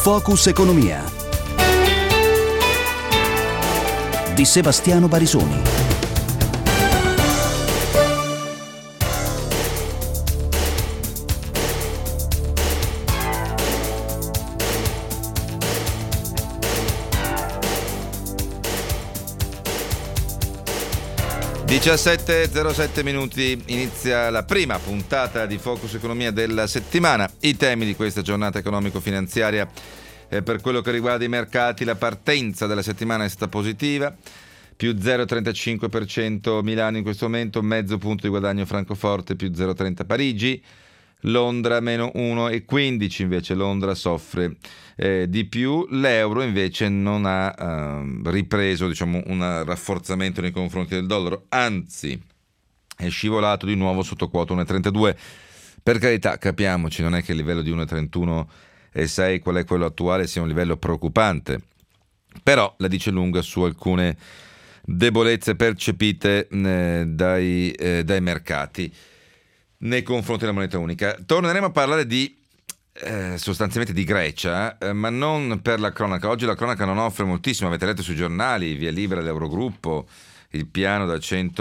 Focus Economia di Sebastiano Barisoni. (17:07) inizia la prima puntata di Focus Economia della settimana. I temi di questa giornata economico-finanziaria, per quello che riguarda i mercati, la partenza della settimana è stata positiva, più 0,35% Milano in questo momento, mezzo punto di guadagno Francoforte, più 0,30 Parigi, Londra meno 1,15, invece Londra soffre di più. L'euro invece non ha ripreso, diciamo, un rafforzamento nei confronti del dollaro, anzi è scivolato di nuovo sotto quota 1,32. Per carità, capiamoci, non è che il livello di 1,31,6, qual è quello attuale, sia un livello preoccupante, però la dice lunga su alcune debolezze percepite dai mercati nei confronti della moneta unica. Torneremo a parlare sostanzialmente di Grecia, ma non per la cronaca. Oggi la cronaca non offre moltissimo, avete letto sui giornali, via libera dell'Eurogruppo, il piano da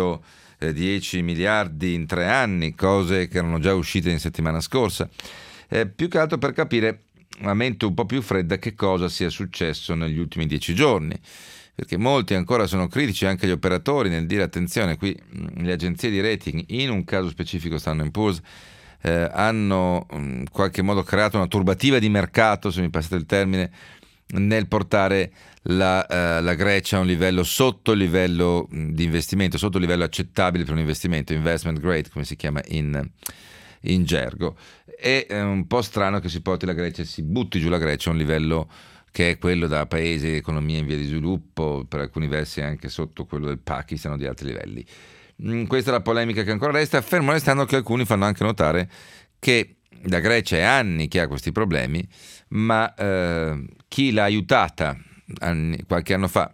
110 miliardi in 3 anni, cose che erano già uscite in settimana scorsa. Più che altro per capire, a mente un po' più fredda, che cosa sia successo negli ultimi 10 giorni. Perché molti ancora sono critici, anche gli operatori, nel dire attenzione, qui le agenzie di rating, in un caso specifico Standard & Poor's, hanno in qualche modo creato una turbativa di mercato, se mi passate il termine, nel portare la Grecia a un livello sotto il livello di investimento, sotto il livello accettabile per un investimento, investment grade come si chiama in gergo. È un po' strano che si porti la Grecia, si butti giù la Grecia a un livello che è quello da paese di economia in via di sviluppo, per alcuni versi anche sotto quello del Pakistan o di altri livelli. Questa è la polemica che ancora resta, fermo restando che alcuni fanno anche notare che la Grecia è anni che ha questi problemi, ma chi l'ha aiutata qualche anno fa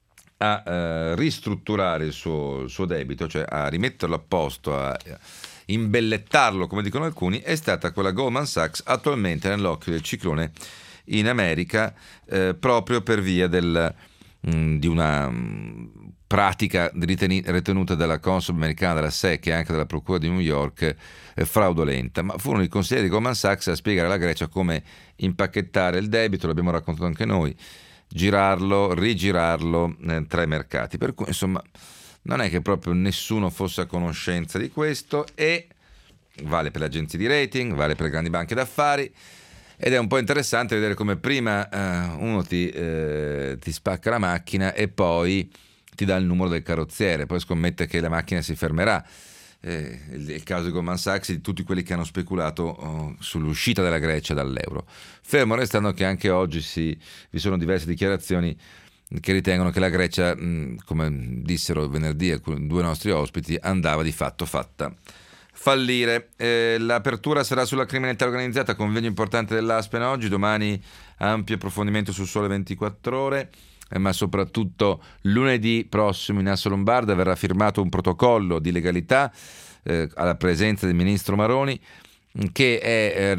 a ristrutturare il suo debito, cioè a rimetterlo a posto, a imbellettarlo, come dicono alcuni, è stata quella Goldman Sachs, attualmente nell'occhio del ciclone in America, proprio per via di una pratica ritenuta dalla Consob americana, della SEC e anche dalla Procura di New York fraudolenta. Ma furono i consiglieri di Goldman Sachs a spiegare alla Grecia come impacchettare il debito, l'abbiamo raccontato anche noi, girarlo, rigirarlo tra i mercati. Per cui insomma non è che proprio nessuno fosse a conoscenza di questo, e vale per le agenzie di rating, vale per le grandi banche d'affari. Ed è un po' interessante vedere come prima uno ti spacca la macchina e poi ti dà il numero del carrozziere, poi scommette che la macchina si fermerà. Il caso di Goldman Sachs e di tutti quelli che hanno speculato sull'uscita della Grecia dall'euro. Fermo restando che anche oggi vi sono diverse dichiarazioni che ritengono che la Grecia, come dissero venerdì 2 nostri ospiti, andava di fatto fatta fallire. L'apertura sarà sulla criminalità organizzata, convegno importante dell'Aspen oggi, domani ampio approfondimento su Sole 24 Ore, ma soprattutto lunedì prossimo in Asso Lombarda verrà firmato un protocollo di legalità alla presenza del ministro Maroni, che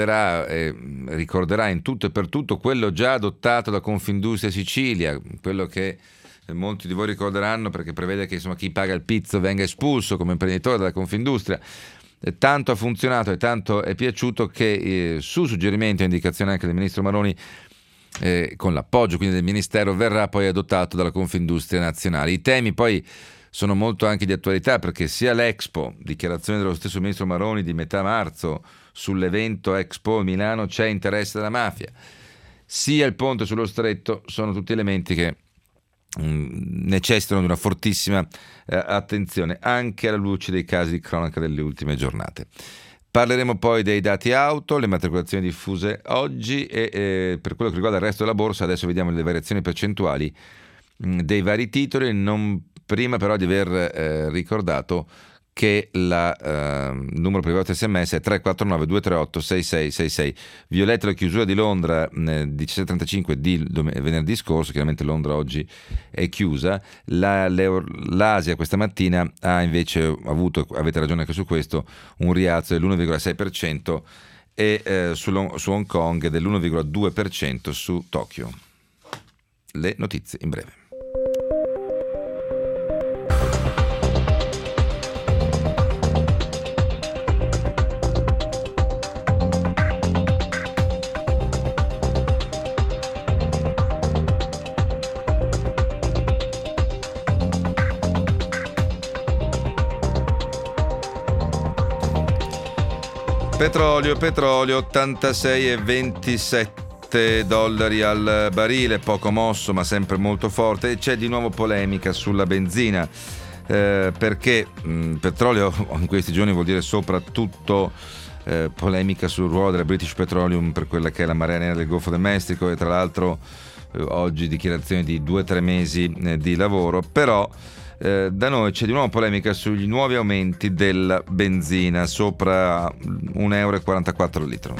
ricorderà in tutto e per tutto quello già adottato da Confindustria Sicilia, quello che molti di voi ricorderanno, perché prevede che insomma chi paga il pizzo venga espulso come imprenditore dalla Confindustria. Tanto ha funzionato e tanto è piaciuto che su suggerimento e indicazione anche del ministro Maroni, con l'appoggio quindi del Ministero, verrà poi adottato dalla Confindustria Nazionale. I temi poi sono molto anche di attualità, perché sia l'Expo, dichiarazione dello stesso ministro Maroni di metà marzo sull'evento Expo Milano, c'è interesse della mafia, sia il ponte sullo stretto, sono tutti elementi che necessitano di una fortissima attenzione, anche alla luce dei casi di cronaca delle ultime giornate. Parleremo poi dei dati auto, le matricolazioni diffuse oggi, e per quello che riguarda il resto della borsa adesso vediamo le variazioni percentuali dei vari titoli, non prima però di aver ricordato che il numero privato SMS è 349 238 6666. Vi ho letto la chiusura di Londra 17:35 di venerdì scorso, chiaramente Londra oggi è chiusa. L'Asia questa mattina ha invece avuto, avete ragione anche su questo, un rialzo dell'1,6%, e su Hong Kong dell'1,2% su Tokyo. Le notizie in breve. Petrolio, 86,27 dollari al barile, poco mosso ma sempre molto forte, e c'è di nuovo polemica sulla benzina, perché petrolio in questi giorni vuol dire soprattutto polemica sul ruolo della British Petroleum per quella che è la marea nera del Golfo del Messico, e tra l'altro oggi dichiarazioni di 2-3 mesi di lavoro, però da noi c'è di nuovo polemica sugli nuovi aumenti della benzina sopra 1,44 euro al litro.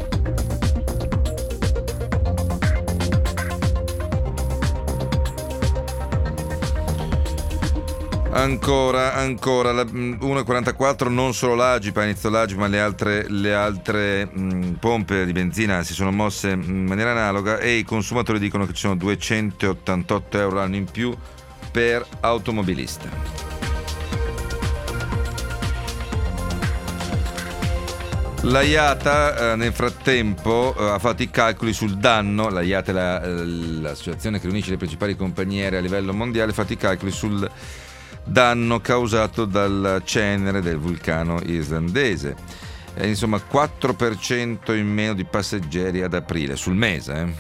Ancora la 1,44, non solo l'Agip, ha iniziato l'Agip, ma le altre pompe di benzina si sono mosse in maniera analoga, e i consumatori dicono che ci sono 288 euro l'anno in più per automobilista. La IATA nel frattempo ha fatto i calcoli sul danno. La IATA è l'associazione che riunisce le principali compagnie aeree a livello mondiale, ha fatto i calcoli sul danno causato dal cenere del vulcano islandese. Insomma, 4% in meno di passeggeri ad aprile, sul mese.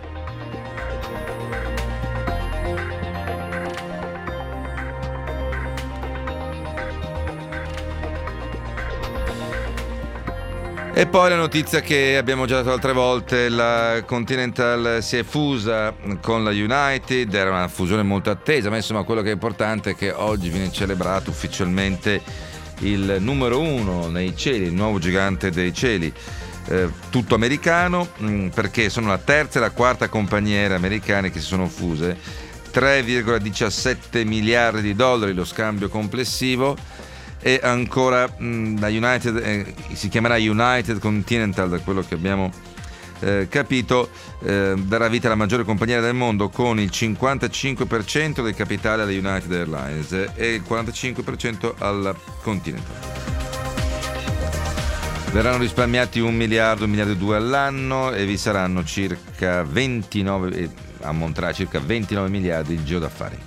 E poi la notizia che abbiamo già dato altre volte: la Continental si è fusa con la United, era una fusione molto attesa, ma insomma quello che è importante è che oggi viene celebrato ufficialmente il numero 1 nei cieli, il nuovo gigante dei cieli, tutto americano, perché sono la terza e la quarta compagnia aerea americane che si sono fuse, 3,17 miliardi di dollari lo scambio complessivo. E ancora la United si chiamerà United Continental, da quello che abbiamo capito, darà vita alla maggiore compagnia del mondo, con il 55% del capitale alla United Airlines e il 45% alla Continental. Verranno risparmiati 1 miliardo, 1,2 miliardi all'anno, e vi saranno circa 29, ammonterà circa 29 miliardi di giro d'affari.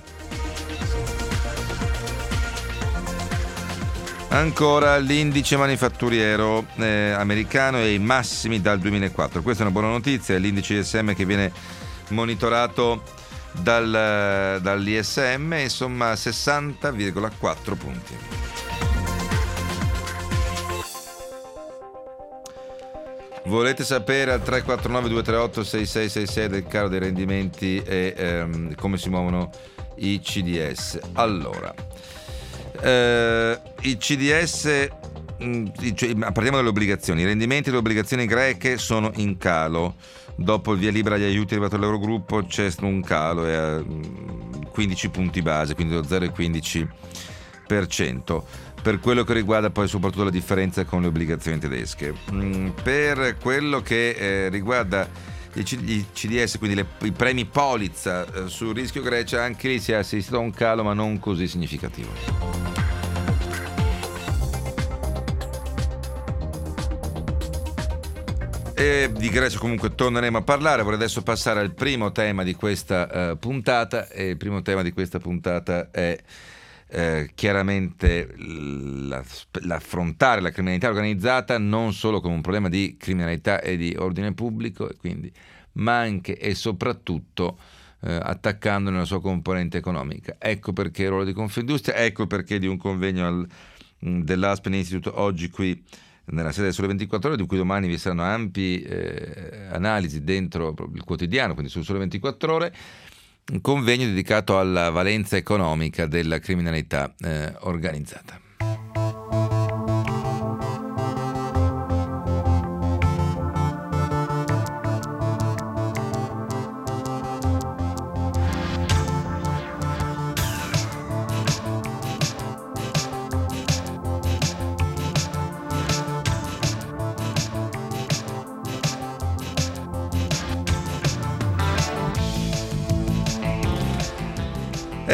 Ancora l'indice manifatturiero americano e i massimi dal 2004. Questa è una buona notizia, è l'indice ISM che viene monitorato dall'ISM, insomma 60,4 punti. Volete sapere al 349-238-6666 del calo dei rendimenti e come si muovono i CDS? Allora, i CDS, parliamo delle obbligazioni. I rendimenti delle obbligazioni greche sono in calo. Dopo il via libera agli aiuti arrivato all'Eurogruppo c'è un calo a 15 punti base, quindi lo 0,15%. Per quello che riguarda poi soprattutto la differenza con le obbligazioni tedesche. Per quello che riguarda i CDS, quindi i premi polizza sul rischio Grecia, anche lì si è assistito a un calo, ma non così significativo. E di Grecia comunque torneremo a parlare. Vorrei adesso passare al primo tema di questa puntata, e il primo tema di questa puntata è chiaramente l'affrontare la criminalità organizzata non solo come un problema di criminalità e di ordine pubblico, e quindi, ma anche e soprattutto attaccando nella sua componente economica. Ecco perché il ruolo di Confindustria, ecco perché di un convegno dell'Aspen Institute oggi qui nella sede del Sole 24 Ore, di cui domani vi saranno ampi analisi dentro il quotidiano, quindi sul Sole 24 Ore, un convegno dedicato alla valenza economica della criminalità organizzata.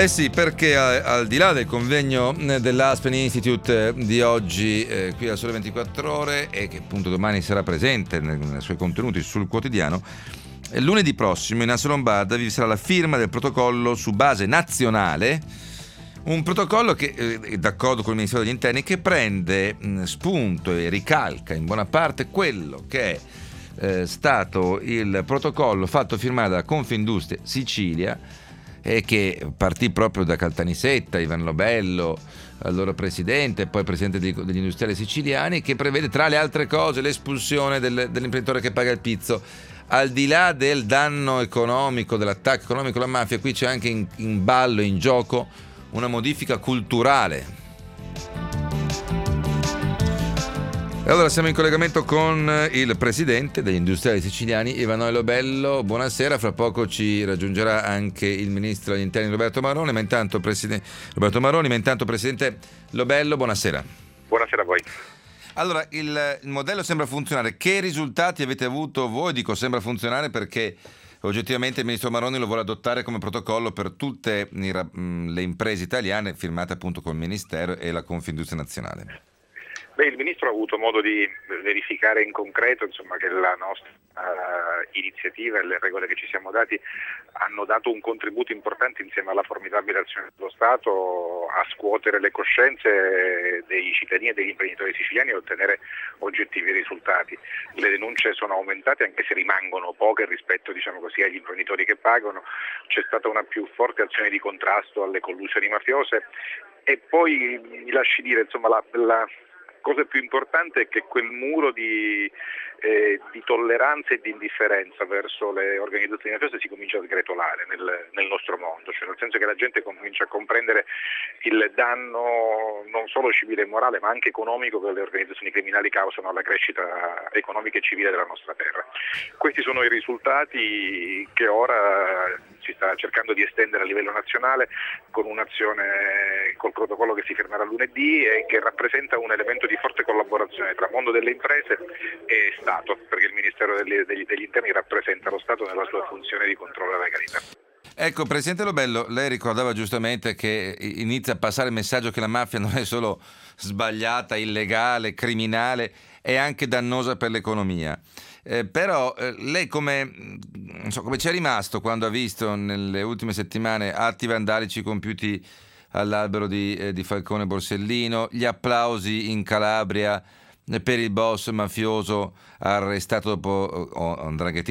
Eh sì, perché al di là del convegno dell'Aspen Institute di oggi qui a Sole 24 Ore, e che appunto domani sarà presente nei suoi contenuti sul quotidiano, lunedì prossimo in Asse Lombarda vi sarà la firma del protocollo su base nazionale, un protocollo che è d'accordo con il Ministero degli Interni, che prende spunto e ricalca in buona parte quello che è stato il protocollo fatto firmare da Confindustria Sicilia, e che partì proprio da Caltanissetta, Ivan Lobello, allora presidente, poi presidente degli industriali siciliani, che prevede tra le altre cose l'espulsione dell'imprenditore che paga il pizzo. Al di là del danno economico, dell'attacco economico alla mafia, qui c'è anche in ballo, in gioco, una modifica culturale. Allora siamo in collegamento con il presidente degli industriali siciliani, Emanuele Lobello. Buonasera, fra poco ci raggiungerà anche il ministro degli interni Roberto Maroni, ma intanto presidente Lobello, buonasera. Buonasera a voi. Allora, il modello sembra funzionare. Che risultati avete avuto voi? Dico sembra funzionare perché oggettivamente il ministro Maroni lo vuole adottare come protocollo per tutte le imprese italiane, firmate appunto col Ministero e la Confindustria Nazionale. Il Ministro ha avuto modo di verificare in concreto, insomma, che la nostra iniziativa e le regole che ci siamo dati hanno dato un contributo importante insieme alla formidabile azione dello Stato a scuotere le coscienze dei cittadini e degli imprenditori siciliani e ottenere oggettivi risultati. Le denunce sono aumentate, anche se rimangono poche rispetto, diciamo così, agli imprenditori che pagano. C'è stata una più forte azione di contrasto alle collusioni mafiose e poi mi lasci dire, insomma, la cosa più importante è che quel muro di tolleranza e di indifferenza verso le organizzazioni mafiose si comincia a sgretolare nel nostro mondo, cioè nel senso che la gente comincia a comprendere il danno non solo civile e morale ma anche economico che le organizzazioni criminali causano alla crescita economica e civile della nostra terra. Questi sono i risultati che ora si sta cercando di estendere a livello nazionale con un'azione col protocollo che si firmerà lunedì e che rappresenta un elemento di forte collaborazione tra mondo delle imprese e Stato, perché il Ministero degli Interni rappresenta lo Stato nella sua funzione di controllo della legalità. Ecco, Presidente Lobello, lei ricordava giustamente che inizia a passare il messaggio che la mafia non è solo sbagliata, illegale, criminale, è anche dannosa per l'economia. Però lei come ci è rimasto quando ha visto nelle ultime settimane atti vandalici compiuti all'albero di Falcone Borsellino, gli applausi in Calabria per il boss mafioso arrestato dopo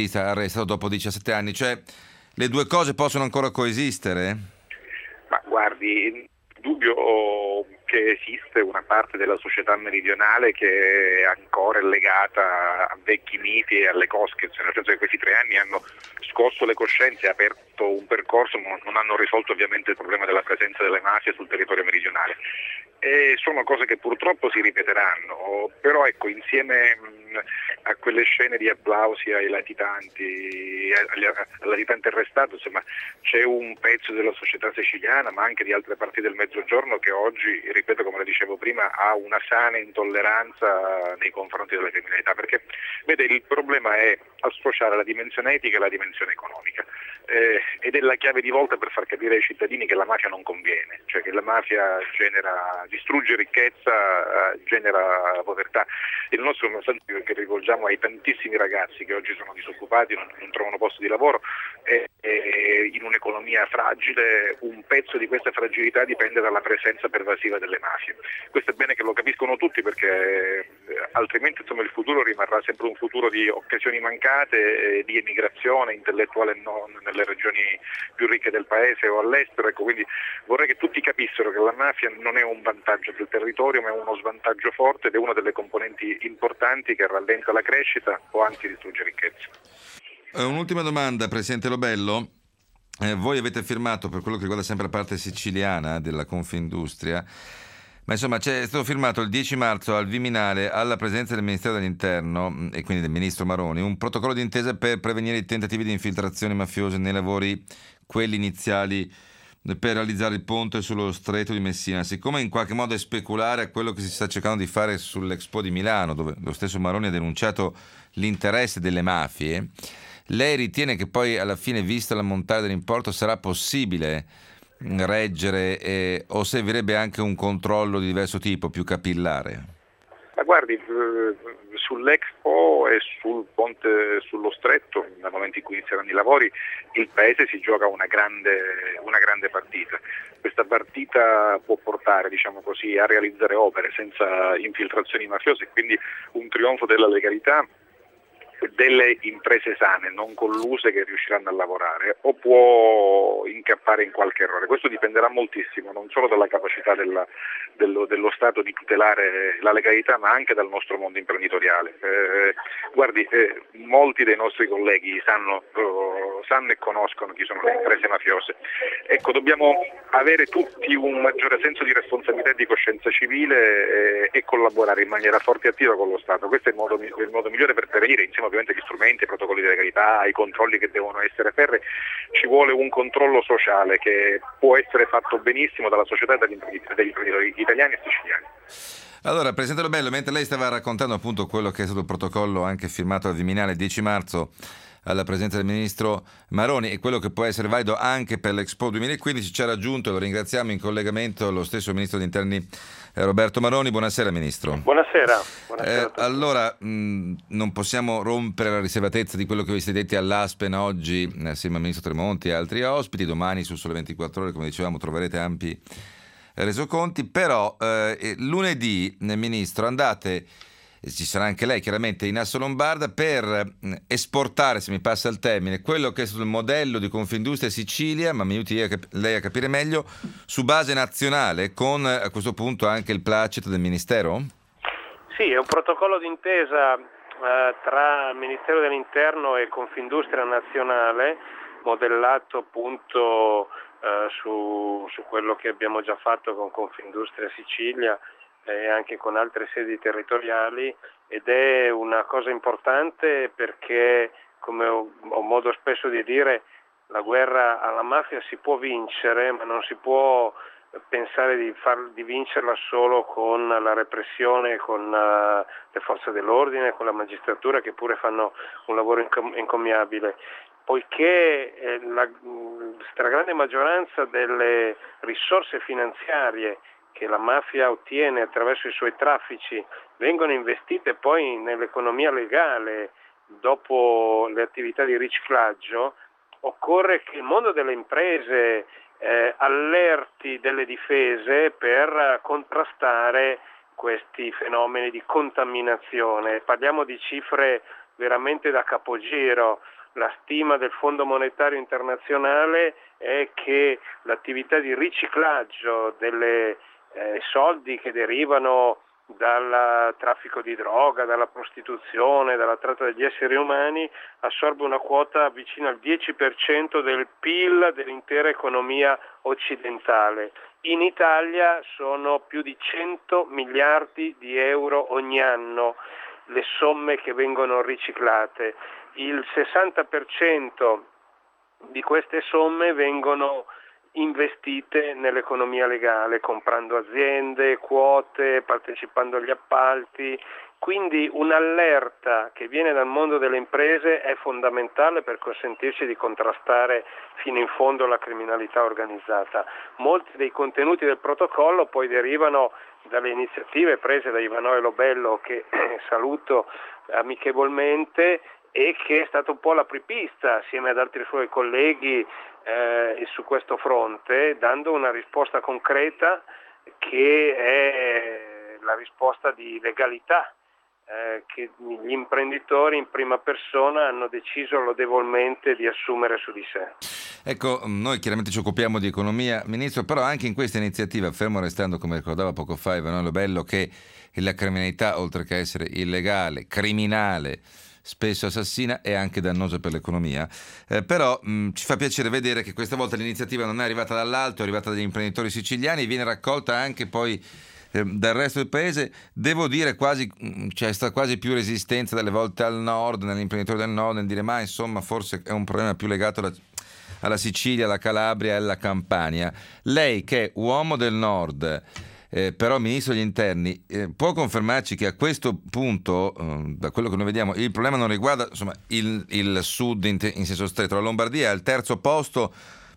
17 anni, cioè le due cose possono ancora coesistere? Ma guardi, dubbio che esiste una parte della società meridionale che è ancora legata a vecchi miti e alle cosche, nel senso che questi 3 anni hanno scosso le coscienze e aperto un percorso, ma non hanno risolto ovviamente il problema della presenza delle mafie sul territorio meridionale. E sono cose che purtroppo si ripeteranno, però ecco, insieme a quelle scene di applausi ai latitanti, al latitante arrestato, insomma, c'è un pezzo della società siciliana, ma anche di altre parti del Mezzogiorno, che oggi, ripeto come le dicevo prima, ha una sana intolleranza nei confronti della criminalità, perché vede, il problema è associare la dimensione etica e la dimensione economica, ed è la chiave di volta per far capire ai cittadini che la mafia non conviene, cioè che la mafia distrugge ricchezza, genera povertà. Il nostro messaggio che rivolgiamo ai tantissimi ragazzi che oggi sono disoccupati, non trovano posto di lavoro, è in un'economia fragile, un pezzo di questa fragilità dipende dalla presenza pervasiva delle mafie. Questo è bene che lo capiscono tutti, perché altrimenti, insomma, il futuro rimarrà sempre un futuro di occasioni mancate, di emigrazione intellettuale non nelle regioni più ricche del paese o all'estero. Ecco, quindi vorrei che tutti capissero che la mafia non è un vantaggio del territorio, ma è uno svantaggio forte ed è una delle componenti importanti che rallenta la crescita o anzi distrugge ricchezza. Un'ultima domanda, Presidente Lobello. Voi avete firmato, per quello che riguarda sempre la parte siciliana della Confindustria, ma insomma è stato firmato il 10 marzo al Viminale, alla presenza del Ministero dell'Interno e quindi del Ministro Maroni, un protocollo d'intesa per prevenire i tentativi di infiltrazioni mafiose nei lavori, quelli iniziali per realizzare il ponte sullo stretto di Messina. Siccome in qualche modo è speculare a quello che si sta cercando di fare sull'Expo di Milano, dove lo stesso Maroni ha denunciato l'interesse delle mafie, lei ritiene che poi alla fine, vista l'ammontare dell'importo, sarà possibile reggere o servirebbe anche un controllo di diverso tipo, più capillare? Ma guardi, sull'Expo e sul ponte sullo Stretto, dal momento in cui inizieranno i lavori, il Paese si gioca una grande partita. Questa partita può portare, diciamo così, a realizzare opere senza infiltrazioni mafiose e quindi un trionfo della legalità, delle imprese sane, non colluse, che riusciranno a lavorare, o può incappare in qualche errore. Questo dipenderà moltissimo non solo dalla capacità dello Stato di tutelare la legalità, ma anche dal nostro mondo imprenditoriale. Guardi, molti dei nostri colleghi sanno e conoscono chi sono le imprese mafiose. Ecco, dobbiamo avere tutti un maggiore senso di responsabilità e di coscienza civile e collaborare in maniera forte e attiva con lo Stato. Questo è il modo migliore per prevenire, insieme ovviamente agli strumenti, ai protocolli di legalità, ai controlli che devono essere ferrei. Ci vuole un controllo sociale che può essere fatto benissimo dalla società e dagli imprenditori italiani e siciliani. Allora, Presidente Lo Bello, mentre lei stava raccontando appunto quello che è stato il protocollo anche firmato al Viminale il 10 marzo alla presenza del Ministro Maroni e quello che può essere valido anche per l'Expo 2015, ci ha raggiunto, lo ringraziamo, in collegamento lo stesso Ministro degli Interni Roberto Maroni. Buonasera Ministro. Buonasera. Buonasera a tutti. Allora, non possiamo rompere la riservatezza di quello che vi siete detti all'Aspen oggi assieme al Ministro Tremonti e altri ospiti. Domani su Sole 24 Ore, come dicevamo, troverete ampi resoconti, però lunedì, Ministro, andate, ci sarà anche lei chiaramente in Asso Lombarda, per esportare, se mi passa il termine, quello che è stato il modello di Confindustria Sicilia, ma mi aiuti lei a capire meglio, su base nazionale, con a questo punto anche il placet del Ministero? Sì, è un protocollo d'intesa tra il Ministero dell'Interno e Confindustria Nazionale, modellato appunto su quello che abbiamo già fatto con Confindustria Sicilia e anche con altre sedi territoriali, ed è una cosa importante perché, come ho modo spesso di dire, la guerra alla mafia si può vincere, ma non si può pensare di vincerla solo con la repressione, con le forze dell'ordine, con la magistratura, che pure fanno un lavoro encomiabile, poiché la stragrande maggioranza delle risorse finanziarie che la mafia ottiene attraverso i suoi traffici vengono investite poi nell'economia legale dopo le attività di riciclaggio. Occorre che il mondo delle imprese allerti delle difese per contrastare questi fenomeni di contaminazione. Parliamo di cifre veramente da capogiro. La stima del Fondo Monetario Internazionale è che l'attività di riciclaggio delle soldi che derivano dal traffico di droga, dalla prostituzione, dalla tratta degli esseri umani assorbe una quota vicina al 10% del PIL dell'intera economia occidentale. In Italia sono più di 100 miliardi di euro ogni anno le somme che vengono riciclate. Il 60% di queste somme vengono investite nell'economia legale, comprando aziende, quote, partecipando agli appalti. Quindi un'allerta che viene dal mondo delle imprese è fondamentale per consentirci di contrastare fino in fondo la criminalità organizzata. Molti dei contenuti del protocollo poi derivano dalle iniziative prese da Ivanoe Lo Bello, che saluto amichevolmente, e che è stato un po' l'apripista assieme ad altri suoi colleghi su questo fronte, dando una risposta concreta che è la risposta di legalità che gli imprenditori in prima persona hanno deciso lodevolmente di assumere su di sé. Ecco, noi chiaramente ci occupiamo di economia, Ministro, però anche in questa iniziativa, fermo restando, come ricordava poco fa Ivanoe Lo Bello, che la criminalità, oltre che essere illegale, criminale, spesso assassina, è anche dannosa per l'economia, però ci fa piacere vedere che questa volta l'iniziativa non è arrivata dall'alto, è arrivata dagli imprenditori siciliani e viene raccolta anche poi dal resto del paese. Devo dire c'è stata quasi più resistenza delle volte al nord, negli imprenditori del nord, nel dire ma insomma forse è un problema più legato alla Sicilia, alla Calabria e alla Campania. Lei, che è uomo del nord, però Ministro degli Interni, può confermarci che a questo punto, da quello che noi vediamo, il problema non riguarda insomma il sud in senso stretto. La Lombardia è al terzo posto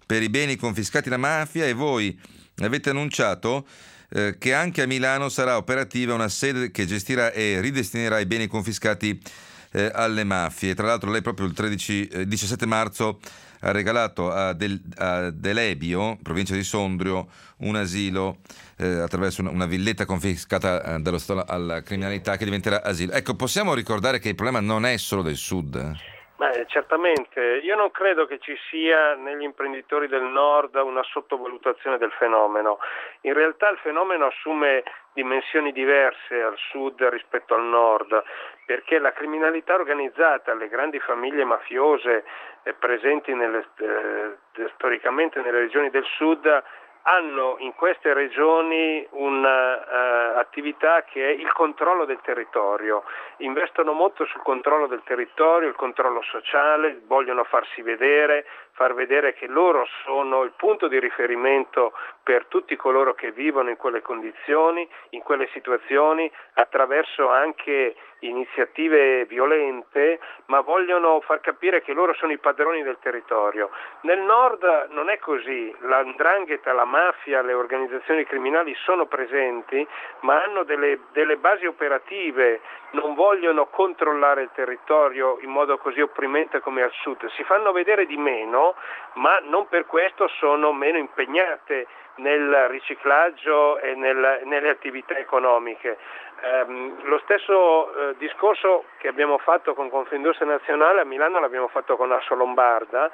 per i beni confiscati alla mafia, e voi avete annunciato che anche a Milano sarà operativa una sede che gestirà e ridestinerà i beni confiscati alle mafie. Tra l'altro lei proprio il 17 marzo ha regalato a Delebio, provincia di Sondrio, un asilo attraverso una villetta confiscata dallo Stato alla criminalità, che diventerà asilo. Ecco, possiamo ricordare che il problema non è solo del Sud? Certamente, io non credo che ci sia negli imprenditori del Nord una sottovalutazione del fenomeno. In realtà il fenomeno assume dimensioni diverse al Sud rispetto al Nord, perché la criminalità organizzata, le grandi famiglie mafiose presenti storicamente nelle regioni del Sud, hanno in queste regioni un'attività che è il controllo del territorio, investono molto sul controllo del territorio, il controllo sociale, vogliono farsi vedere, far vedere che loro sono il punto di riferimento per tutti coloro che vivono in quelle condizioni, in quelle situazioni, attraverso anche iniziative violente, ma vogliono far capire che loro sono i padroni del territorio. Nel Nord non è così, la 'ndrangheta, la mafia, le organizzazioni criminali sono presenti, ma hanno delle basi operative, non vogliono controllare il territorio in modo così opprimente come al Sud, si fanno vedere di meno, ma non per questo sono meno impegnate nel riciclaggio e nelle attività economiche. Lo stesso discorso che abbiamo fatto con Confindustria Nazionale a Milano l'abbiamo fatto con Assolombarda,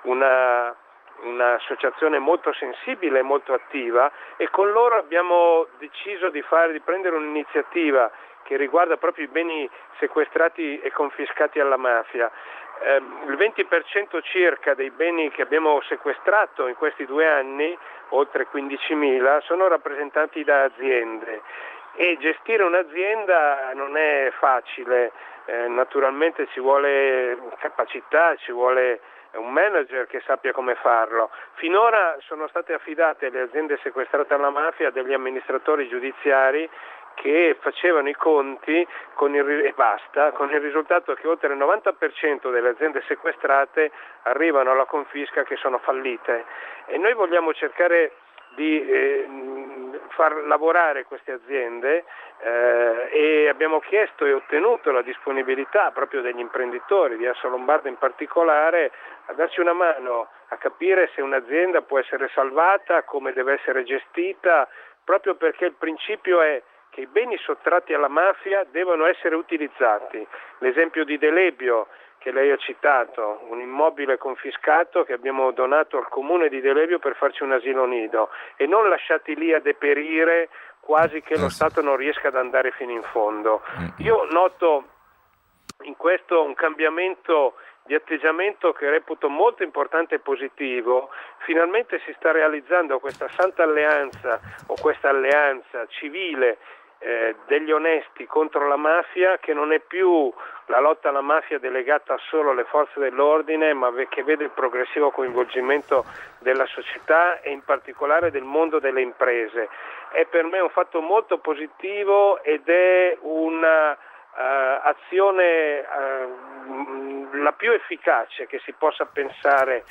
un'associazione molto sensibile e molto attiva, e con loro abbiamo deciso di prendere un'iniziativa che riguarda proprio i beni sequestrati e confiscati alla mafia. Il 20% circa dei beni che abbiamo sequestrato in questi 2 anni, oltre 15.000, sono rappresentati da aziende, e gestire un'azienda non è facile, naturalmente ci vuole capacità, ci vuole un manager che sappia come farlo. Finora sono state affidate le aziende sequestrate alla mafia a degli amministratori giudiziari che facevano i conti e basta, con il risultato che oltre il 90% delle aziende sequestrate arrivano alla confisca che sono fallite, e noi vogliamo cercare di far lavorare queste aziende e abbiamo chiesto e ottenuto la disponibilità proprio degli imprenditori di Assolombarda in particolare a darci una mano a capire se un'azienda può essere salvata, come deve essere gestita, proprio perché il principio è che i beni sottratti alla mafia devono essere utilizzati. L'esempio di Delebio che lei ha citato, un immobile confiscato che abbiamo donato al comune di Delebio per farci un asilo nido, e non lasciati lì a deperire quasi che lo Stato non riesca ad andare fino in fondo. Io noto in questo un cambiamento di atteggiamento che reputo molto importante e positivo. Finalmente si sta realizzando questa santa alleanza o questa alleanza civile degli onesti contro la mafia, che non è più la lotta alla mafia delegata solo alle forze dell'ordine, ma che vede il progressivo coinvolgimento della società e in particolare del mondo delle imprese. È per me un fatto molto positivo ed è una azione la più efficace che si possa pensare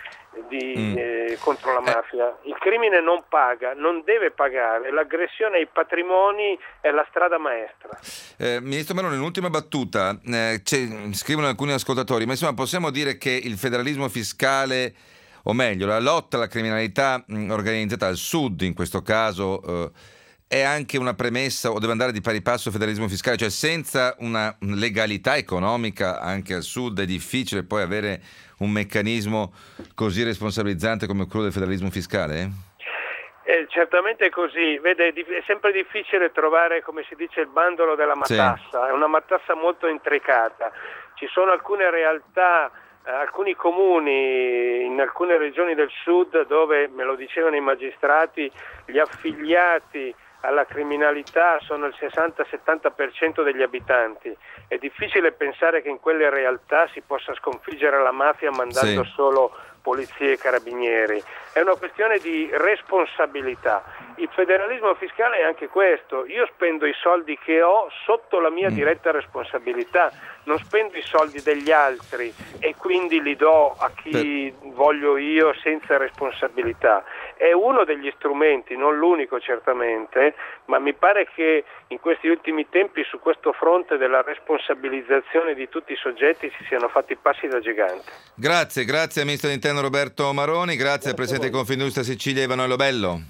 contro la mafia. Il crimine non paga, non deve pagare, l'aggressione ai patrimoni è la strada maestra. Ministro Maroni, l'ultima battuta, scrivono alcuni ascoltatori, ma insomma possiamo dire che il federalismo fiscale, o meglio la lotta alla criminalità organizzata al Sud in questo caso, è anche una premessa, o deve andare di pari passo il federalismo fiscale? Cioè senza una legalità economica anche al Sud è difficile poi avere un meccanismo così responsabilizzante come quello del federalismo fiscale? Certamente è così. Vede, è sempre difficile trovare, come si dice, il bandolo della matassa. Sì. È una matassa molto intricata. Ci sono alcune realtà, alcuni comuni in alcune regioni del Sud dove, me lo dicevano i magistrati, gli affiliati alla criminalità sono il 60-70% degli abitanti. È difficile pensare che in quelle realtà si possa sconfiggere la mafia mandando solo polizie e carabinieri. È una questione di responsabilità Il federalismo fiscale è anche questo: io spendo i soldi che ho sotto la mia diretta responsabilità, non spendo i soldi degli altri e quindi li do a chi voglio io senza responsabilità. È uno degli strumenti, non l'unico certamente, ma mi pare che in questi ultimi tempi su questo fronte della responsabilizzazione di tutti i soggetti si siano fatti passi da gigante. Grazie al Ministro dell'Interno Roberto Maroni, grazie al Presidente di Confindustria Sicilia Emanuele Bello.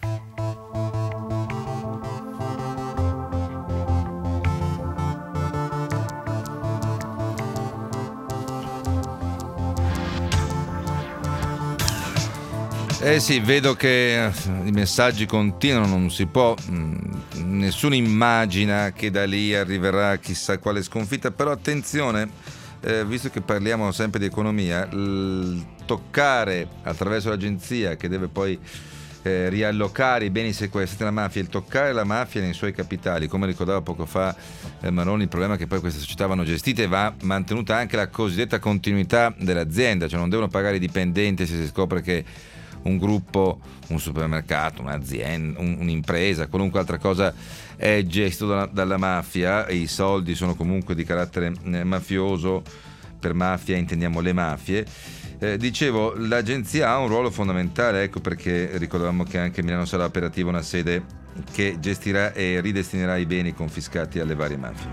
Sì, vedo che i messaggi continuano, non si può, nessuno immagina che da lì arriverà chissà quale sconfitta, però attenzione, visto che parliamo sempre di economia, toccare attraverso l'agenzia che deve poi riallocare i beni sequestrati alla mafia, il toccare la mafia nei suoi capitali, come ricordava poco fa Maroni, il problema è che poi queste società vanno gestite e va mantenuta anche la cosiddetta continuità dell'azienda, cioè non devono pagare i dipendenti se si scopre che un gruppo, un supermercato, un'azienda, un'impresa, qualunque altra cosa è gestito dalla mafia e i soldi sono comunque di carattere mafioso. Per mafia intendiamo le mafie. Dicevo, l'agenzia ha un ruolo fondamentale, ecco perché ricordavamo che anche a Milano sarà operativa una sede che gestirà e ridestinerà i beni confiscati alle varie mafie.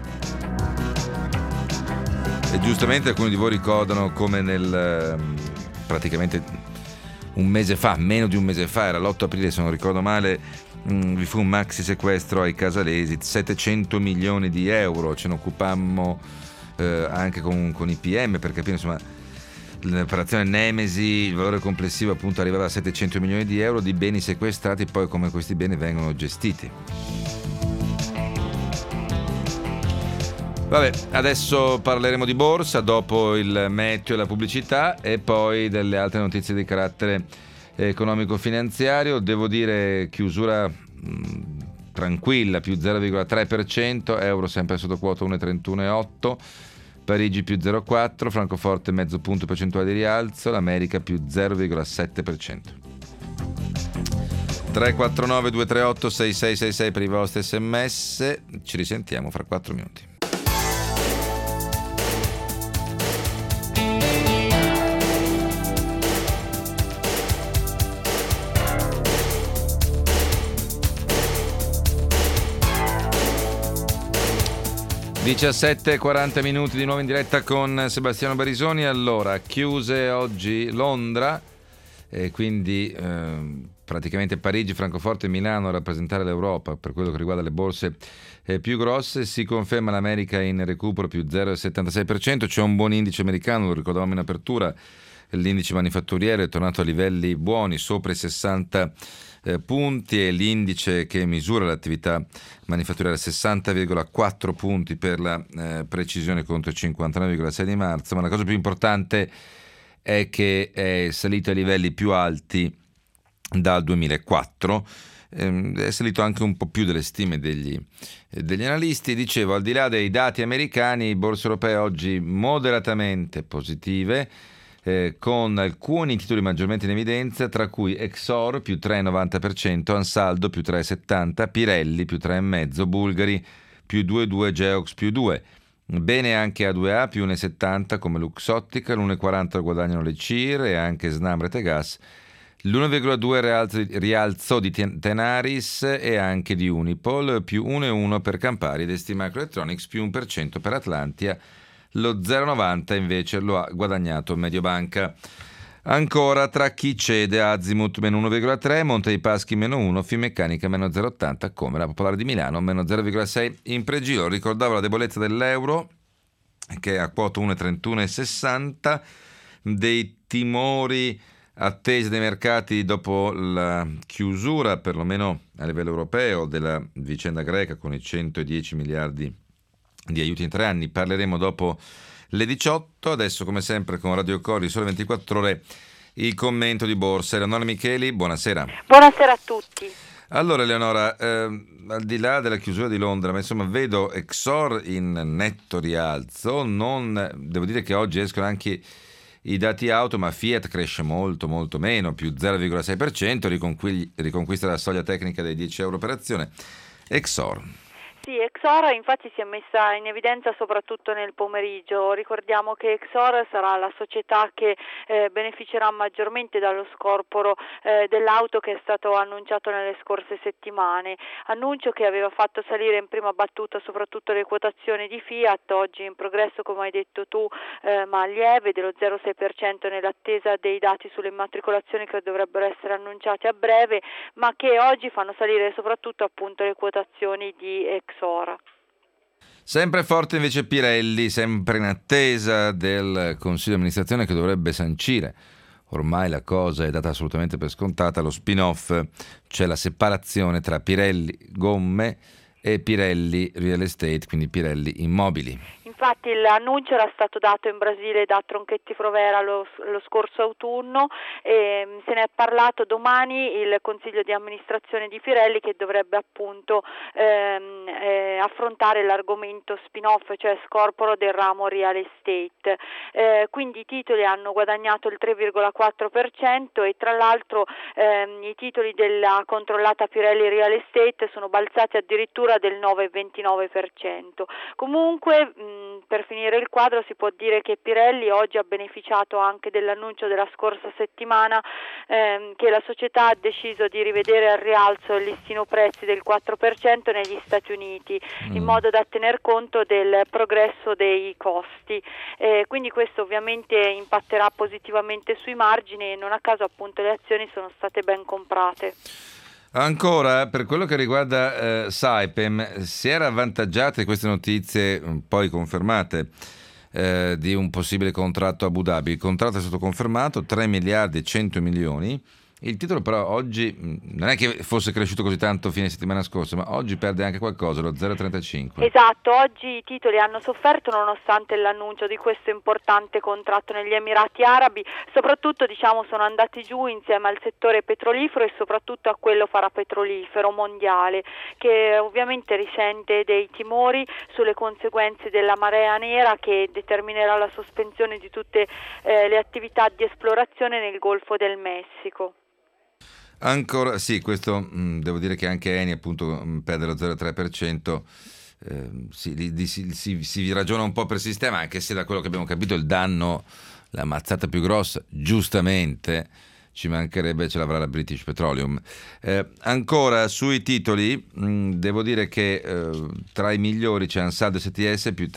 E giustamente alcuni di voi ricordano come praticamente un mese fa, meno di un mese fa, era l'8 aprile se non ricordo male, vi fu un maxi sequestro ai casalesi, 700 milioni di euro, ce ne occupammo anche con i PM per capire, insomma, l'operazione Nemesi, il valore complessivo appunto arrivava a 700 milioni di euro di beni sequestrati, poi come questi beni vengono gestiti. Vabbè, adesso parleremo di borsa, dopo il meteo e la pubblicità e poi delle altre notizie di carattere economico-finanziario. Devo dire chiusura tranquilla, più 0,3%, euro sempre sotto quota 1,31,8, Parigi più 0,4, Francoforte mezzo punto percentuale di rialzo, l'America più 0,7%. 349 238 6666 per i vostri sms, ci risentiamo fra 4 minuti. – 17:40 minuti di nuovo in diretta con Sebastiano Barisoni. Allora, chiuse oggi Londra e quindi praticamente Parigi, Francoforte e Milano a rappresentare l'Europa per quello che riguarda le borse più grosse. Si conferma l'America in recupero più 0,76%, c'è un buon indice americano, lo ricordavamo in apertura, l'indice manifatturiero è tornato a livelli buoni, sopra i 60 punti, e l'indice che misura l'attività manifatturiera 60,4 punti per la precisione contro i 59,6 di marzo, ma la cosa più importante è che è salito ai livelli più alti dal 2004, è salito anche un po' più delle stime degli analisti. Dicevo, al di là dei dati americani, borse europee oggi moderatamente positive, con alcuni titoli maggiormente in evidenza, tra cui Exor più 3,90%, Ansaldo più 3,70%, Pirelli più 3,5%, Bulgari più 2,2%, Geox più 2%. Bene anche A2A più 1,70% come Luxottica, l'1,40% guadagnano le CIR e anche Snam Rete Gas, l'1,2% rialzo di Tenaris e anche di Unipol, più 1,1% per Campari ed ST Microelectronics, più 1% per Atlantia. Lo 0,90 invece lo ha guadagnato Mediobanca. Ancora tra chi cede, Azimut meno 1,3, Monte dei Paschi meno 1, Finmeccanica meno 0,80, come la Popolare di Milano meno 0,6 in pregio. Ricordavo la debolezza dell'euro che è a quota 1,3160, dei timori attesi dai mercati dopo la chiusura, perlomeno a livello europeo, della vicenda greca con i 110 miliardi di aiuti in 3 anni. Parleremo dopo le 18. Adesso, come sempre, con Radio Cori, Sole 24 Ore, il commento di borsa. Eleonora Micheli, buonasera. Buonasera a tutti. Allora, Eleonora, al di là della chiusura di Londra, ma insomma vedo Exor in netto rialzo. Devo dire che oggi escono anche i dati auto, ma Fiat cresce molto molto meno, più 0,6%, riconquista la soglia tecnica dei 10 euro per azione. Exor. Sì, Exor infatti si è messa in evidenza soprattutto nel pomeriggio. Ricordiamo che Exor sarà la società che beneficerà maggiormente dallo scorporo dell'auto che è stato annunciato nelle scorse settimane. Annuncio che aveva fatto salire in prima battuta soprattutto le quotazioni di Fiat, oggi in progresso come hai detto tu, ma lieve, dello 0,6% nell'attesa dei dati sulle immatricolazioni che dovrebbero essere annunciati a breve, ma che oggi fanno salire soprattutto appunto le quotazioni di Exor. Sempre forte invece Pirelli, sempre in attesa del Consiglio di amministrazione che dovrebbe sancire, ormai la cosa è data assolutamente per scontata, lo spin-off, cioè la separazione tra Pirelli Gomme e Pirelli Real Estate, quindi Pirelli Immobili. Infatti l'annuncio era stato dato in Brasile da Tronchetti Provera lo scorso autunno e se ne è parlato domani il Consiglio di amministrazione di Pirelli che dovrebbe appunto affrontare l'argomento spin-off, cioè scorporo del ramo Real Estate. Quindi i titoli hanno guadagnato il 3,4% e tra l'altro i titoli della controllata Pirelli Real Estate sono balzati addirittura del 9,29%. Comunque per finire il quadro si può dire che Pirelli oggi ha beneficiato anche dell'annuncio della scorsa settimana che la società ha deciso di rivedere al rialzo il listino prezzi del 4% negli Stati Uniti in modo da tener conto del progresso dei costi, quindi questo ovviamente impatterà positivamente sui margini e non a caso appunto le azioni sono state ben comprate. Ancora, per quello che riguarda Saipem, si era avvantaggiata di queste notizie poi confermate di un possibile contratto a Abu Dhabi. Il contratto è stato confermato, 3 miliardi e 100 milioni. Il titolo però oggi non è che fosse cresciuto così tanto fine settimana scorsa, ma oggi perde anche qualcosa, lo 0,35. Esatto, oggi i titoli hanno sofferto nonostante l'annuncio di questo importante contratto negli Emirati Arabi, soprattutto sono andati giù insieme al settore petrolifero e soprattutto a quello parapetrolifero mondiale, che ovviamente risente dei timori sulle conseguenze della marea nera che determinerà la sospensione di tutte le attività di esplorazione nel Golfo del Messico. Ancora sì, questo devo dire che anche Eni appunto perde lo 0,3%, si ragiona un po' per sistema, anche se da quello che abbiamo capito il danno, la mazzata più grossa, giustamente, ci mancherebbe, ce l'avrà la British Petroleum. Ancora sui titoli, devo dire che tra i migliori c'è Ansaldo STS più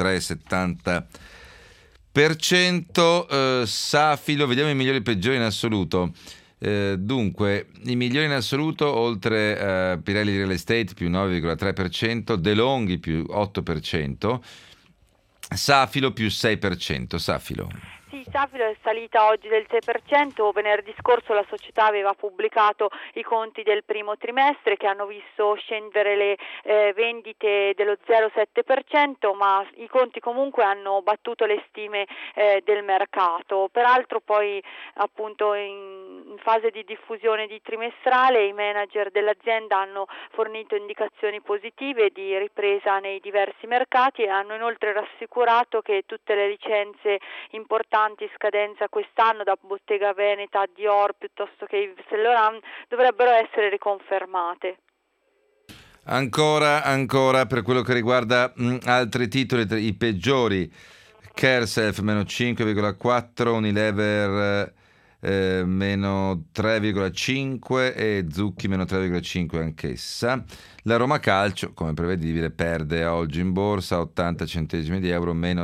3,70%, Safilo, vediamo i migliori e i peggiori in assoluto. Dunque, i migliori in assoluto, oltre Pirelli Real Estate più 9,3%, De Longhi più 8%, Safilo più 6%. Safilo. Sì, Safilo è salita oggi del 6%, venerdì scorso la società aveva pubblicato i conti del primo trimestre che hanno visto scendere le vendite dello 0,7%, ma i conti comunque hanno battuto le stime del mercato. Peraltro poi appunto in fase di diffusione di trimestrale i manager dell'azienda hanno fornito indicazioni positive di ripresa nei diversi mercati e hanno inoltre rassicurato che tutte le licenze importanti scadenza quest'anno da Bottega Veneta, Dior piuttosto che Yves Saint Laurent dovrebbero essere riconfermate. Ancora per quello che riguarda altri titoli, i peggiori, Kerself meno 5,4, Unilever meno 3,5 e Zucchi meno 3,5 anch'essa. La Roma Calcio, come prevedibile, perde oggi in borsa 80 centesimi di euro, meno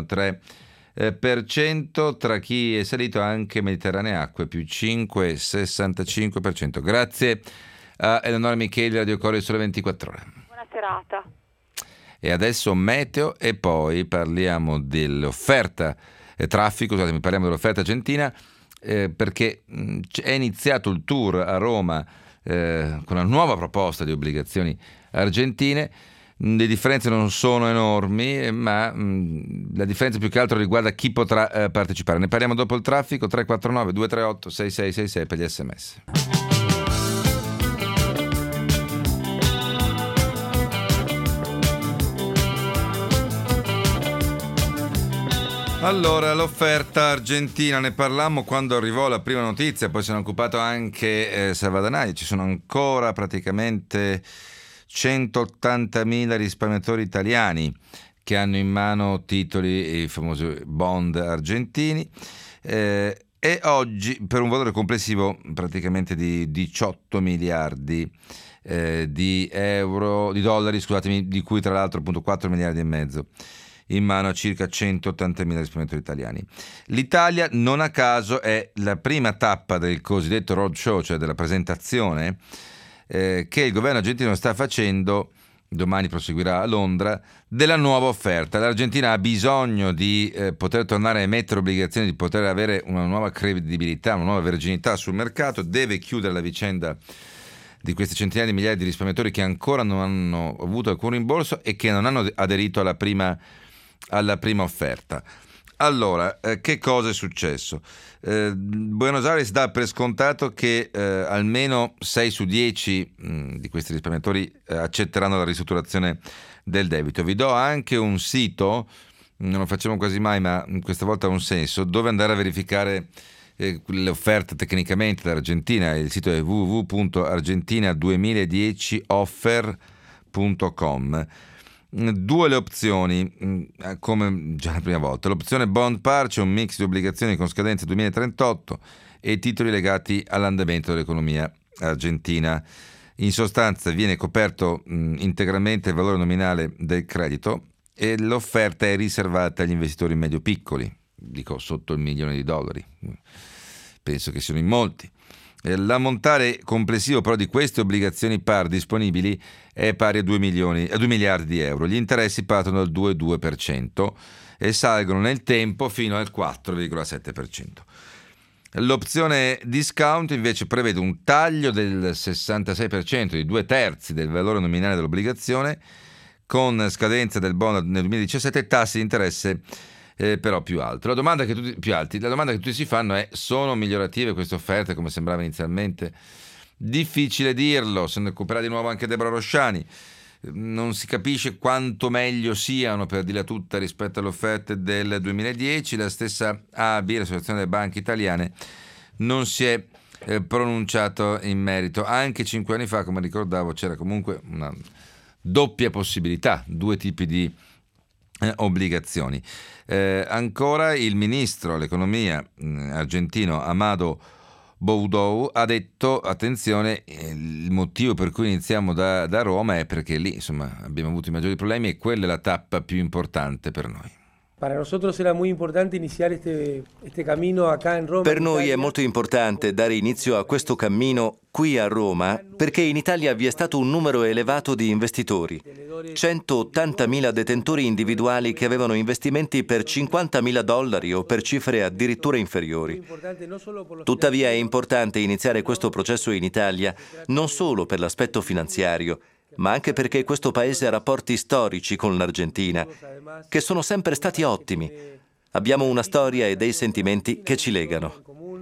3%, tra chi è salito anche Mediterranee Acque più 5,65%. Grazie a Eleonora Micheli, Radio Corriere Sole 24 Ore. Buona serata. E adesso meteo e poi parliamo dell'offerta parliamo dell'offerta argentina perché è iniziato il tour a Roma con una nuova proposta di obbligazioni argentine. Le differenze non sono enormi, ma la differenza più che altro riguarda chi potrà partecipare. Ne parliamo dopo il traffico. 349 238 6666 per gli SMS. Allora, l'offerta argentina, ne parlammo quando arrivò la prima notizia, poi se ne è occupato anche Salvadanai. Ci sono ancora praticamente 180.000 risparmiatori italiani che hanno in mano titoli, i famosi bond argentini, e oggi per un valore complessivo praticamente di 18 miliardi di dollari, scusatemi, di cui tra l'altro appunto 4 miliardi e mezzo in mano a circa 180.000 risparmiatori italiani. L'Italia, non a caso, è la prima tappa del cosiddetto roadshow, cioè della presentazione che il governo argentino sta facendo, domani proseguirà a Londra, della nuova offerta. L'Argentina ha bisogno di poter tornare a emettere obbligazioni, di poter avere una nuova credibilità, una nuova verginità sul mercato, deve chiudere la vicenda di queste centinaia di migliaia di risparmiatori che ancora non hanno avuto alcun rimborso e che non hanno aderito alla prima offerta. Allora, che cosa è successo? Buenos Aires dà per scontato che almeno 6 su 10 di questi risparmiatori accetteranno la ristrutturazione del debito. Vi do anche un sito, non lo facciamo quasi mai, ma questa volta ha un senso, dove andare a verificare le offerte tecnicamente dall'Argentina. Il sito è www.argentina2010offer.com. Due le opzioni, come già la prima volta. L'opzione Bond Par, c'è un mix di obbligazioni con scadenza 2038 e titoli legati all'andamento dell'economia argentina. In sostanza viene coperto integralmente il valore nominale del credito e l'offerta è riservata agli investitori medio-piccoli, dico sotto il $1 milione. Penso che siano in molti. L'ammontare complessivo però di queste obbligazioni par disponibili è pari a 2 miliardi di euro. Gli interessi partono dal 2,2% e salgono nel tempo fino al 4,7%. L'opzione discount invece prevede un taglio del 66%, di 2/3 del valore nominale dell'obbligazione, con scadenza del bond nel 2017 e tassi di interesse però più alti. La domanda che tutti si fanno è: sono migliorative queste offerte come sembrava inizialmente? Difficile dirlo, se ne occuperà di nuovo anche Deborah Rosciani. Non si capisce quanto meglio siano, per dirla tutta, rispetto alle offerte del 2010. La stessa AAB, l'Associazione delle Banche Italiane, non si è pronunciato in merito. Anche 5 anni fa, come ricordavo, c'era comunque una doppia possibilità, 2 tipi di obbligazioni. Ancora il ministro all'economia argentino Amado Boudou ha detto: attenzione, il motivo per cui iniziamo da Roma è perché lì abbiamo avuto i maggiori problemi e quella è la tappa più importante per noi. Per noi è molto importante dare inizio a questo cammino qui a Roma, perché in Italia vi è stato un numero elevato di investitori, 180.000 detentori individuali che avevano investimenti per $50.000 o per cifre addirittura inferiori. Tuttavia è importante iniziare questo processo in Italia non solo per l'aspetto finanziario, ma anche perché questo paese ha rapporti storici con l'Argentina, che sono sempre stati ottimi. Abbiamo una storia e dei sentimenti che ci legano.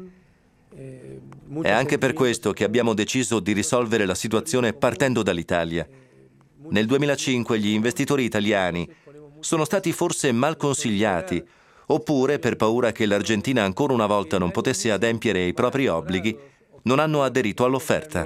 È anche per questo che abbiamo deciso di risolvere la situazione partendo dall'Italia. Nel 2005 gli investitori italiani sono stati forse mal consigliati, oppure per paura che l'Argentina ancora una volta non potesse adempiere ai propri obblighi, non hanno aderito all'offerta.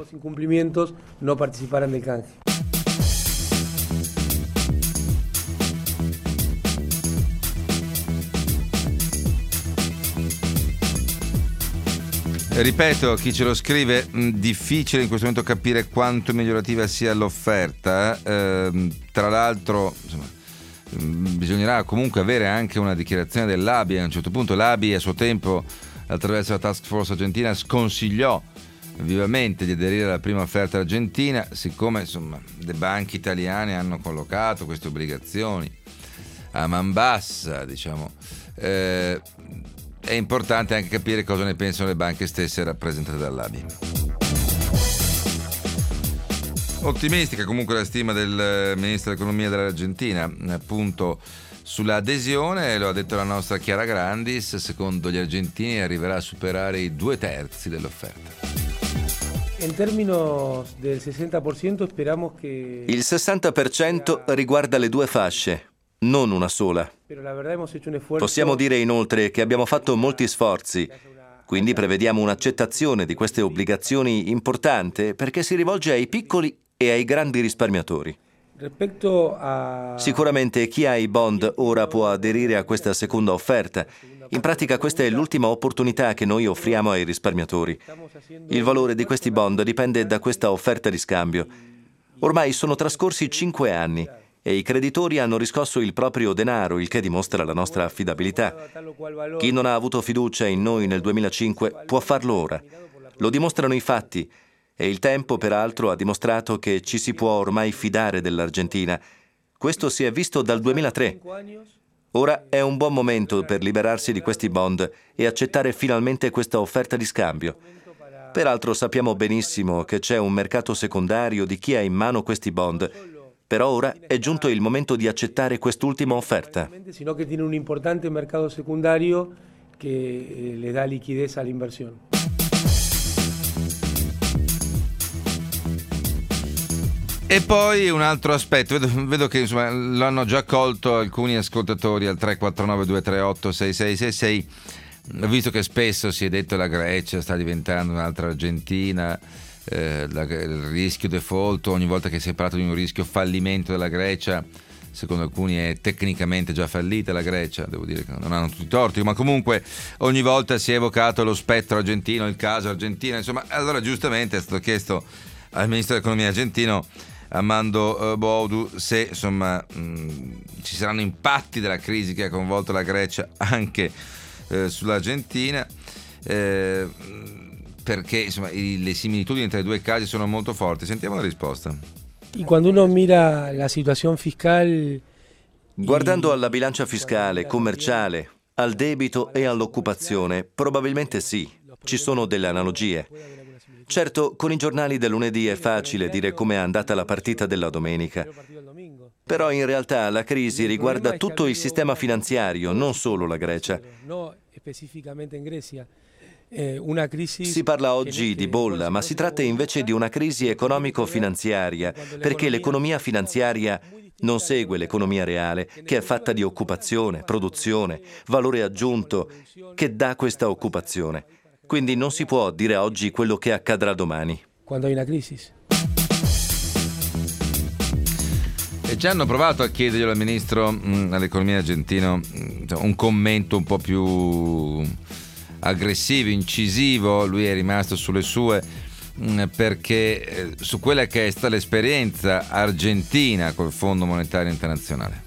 Ripeto, chi ce lo scrive, difficile in questo momento capire quanto migliorativa sia l'offerta. Tra l'altro, bisognerà comunque avere anche una dichiarazione dell'ABI. A un certo punto l'ABI a suo tempo, attraverso la Task Force argentina, sconsigliò vivamente di aderire alla prima offerta argentina, siccome le banche italiane hanno collocato queste obbligazioni a man bassa, È importante anche capire cosa ne pensano le banche stesse rappresentate dall'ABI. Ottimistica comunque la stima del ministro dell'economia dell'Argentina, appunto sull'adesione, lo ha detto la nostra Chiara Grandis: secondo gli argentini arriverà a superare i 2/3 dell'offerta. In termini del 60% speriamo che... Il 60% riguarda le 2 fasce. non una sola. Possiamo dire inoltre che abbiamo fatto molti sforzi, quindi prevediamo un'accettazione di queste obbligazioni importante perché si rivolge ai piccoli e ai grandi risparmiatori. Sicuramente chi ha i bond ora può aderire a questa seconda offerta. In pratica questa è l'ultima opportunità che noi offriamo ai risparmiatori. Il valore di questi bond dipende da questa offerta di scambio. Ormai sono trascorsi 5 anni e i creditori hanno riscosso il proprio denaro, il che dimostra la nostra affidabilità. Chi non ha avuto fiducia in noi nel 2005 può farlo ora. Lo dimostrano i fatti e il tempo, peraltro, ha dimostrato che ci si può ormai fidare dell'Argentina. Questo si è visto dal 2003. Ora è un buon momento per liberarsi di questi bond e accettare finalmente questa offerta di scambio. Peraltro sappiamo benissimo che c'è un mercato secondario di chi ha in mano questi bond. Però ora è giunto il momento di accettare quest'ultima offerta. Sino che tiene un importante mercato secondario che le dà liquidez all'inversione. E poi un altro aspetto, vedo che insomma, lo hanno già colto alcuni ascoltatori al 349-238-6666, visto che spesso si è detto che la Grecia sta diventando un'altra Argentina, il rischio default, ogni volta che si è parlato di un rischio fallimento della Grecia, secondo alcuni è tecnicamente già fallita la Grecia, devo dire che non hanno tutti i torti, ma comunque ogni volta si è evocato lo spettro argentino, il caso Argentina, insomma, allora giustamente è stato chiesto al ministro dell'economia argentino Armando Boudou se insomma ci saranno impatti della crisi che ha coinvolto la Grecia anche sull'Argentina, perché insomma le similitudini tra i due casi sono molto forti. Sentiamo la risposta. E quando uno mira la situazione fiscale, guardando alla bilancia fiscale, commerciale, al debito e all'occupazione, probabilmente sì, ci sono delle analogie. Certo, con i giornali del lunedì è facile dire com'è andata la partita della domenica. Però in realtà la crisi riguarda tutto il sistema finanziario, non solo la Grecia. Si parla oggi di bolla, ma si tratta invece di una crisi economico-finanziaria, perché l'economia finanziaria non segue l'economia reale, che è fatta di occupazione, produzione, valore aggiunto, che dà questa occupazione. Quindi non si può dire oggi quello che accadrà domani. Quando hai una crisi. E già hanno provato a chiederglielo al ministro all'economia argentino un commento un po' più aggressivo, incisivo. Lui è rimasto sulle sue, perché su quella che è stata l'esperienza argentina col Fondo Monetario Internazionale.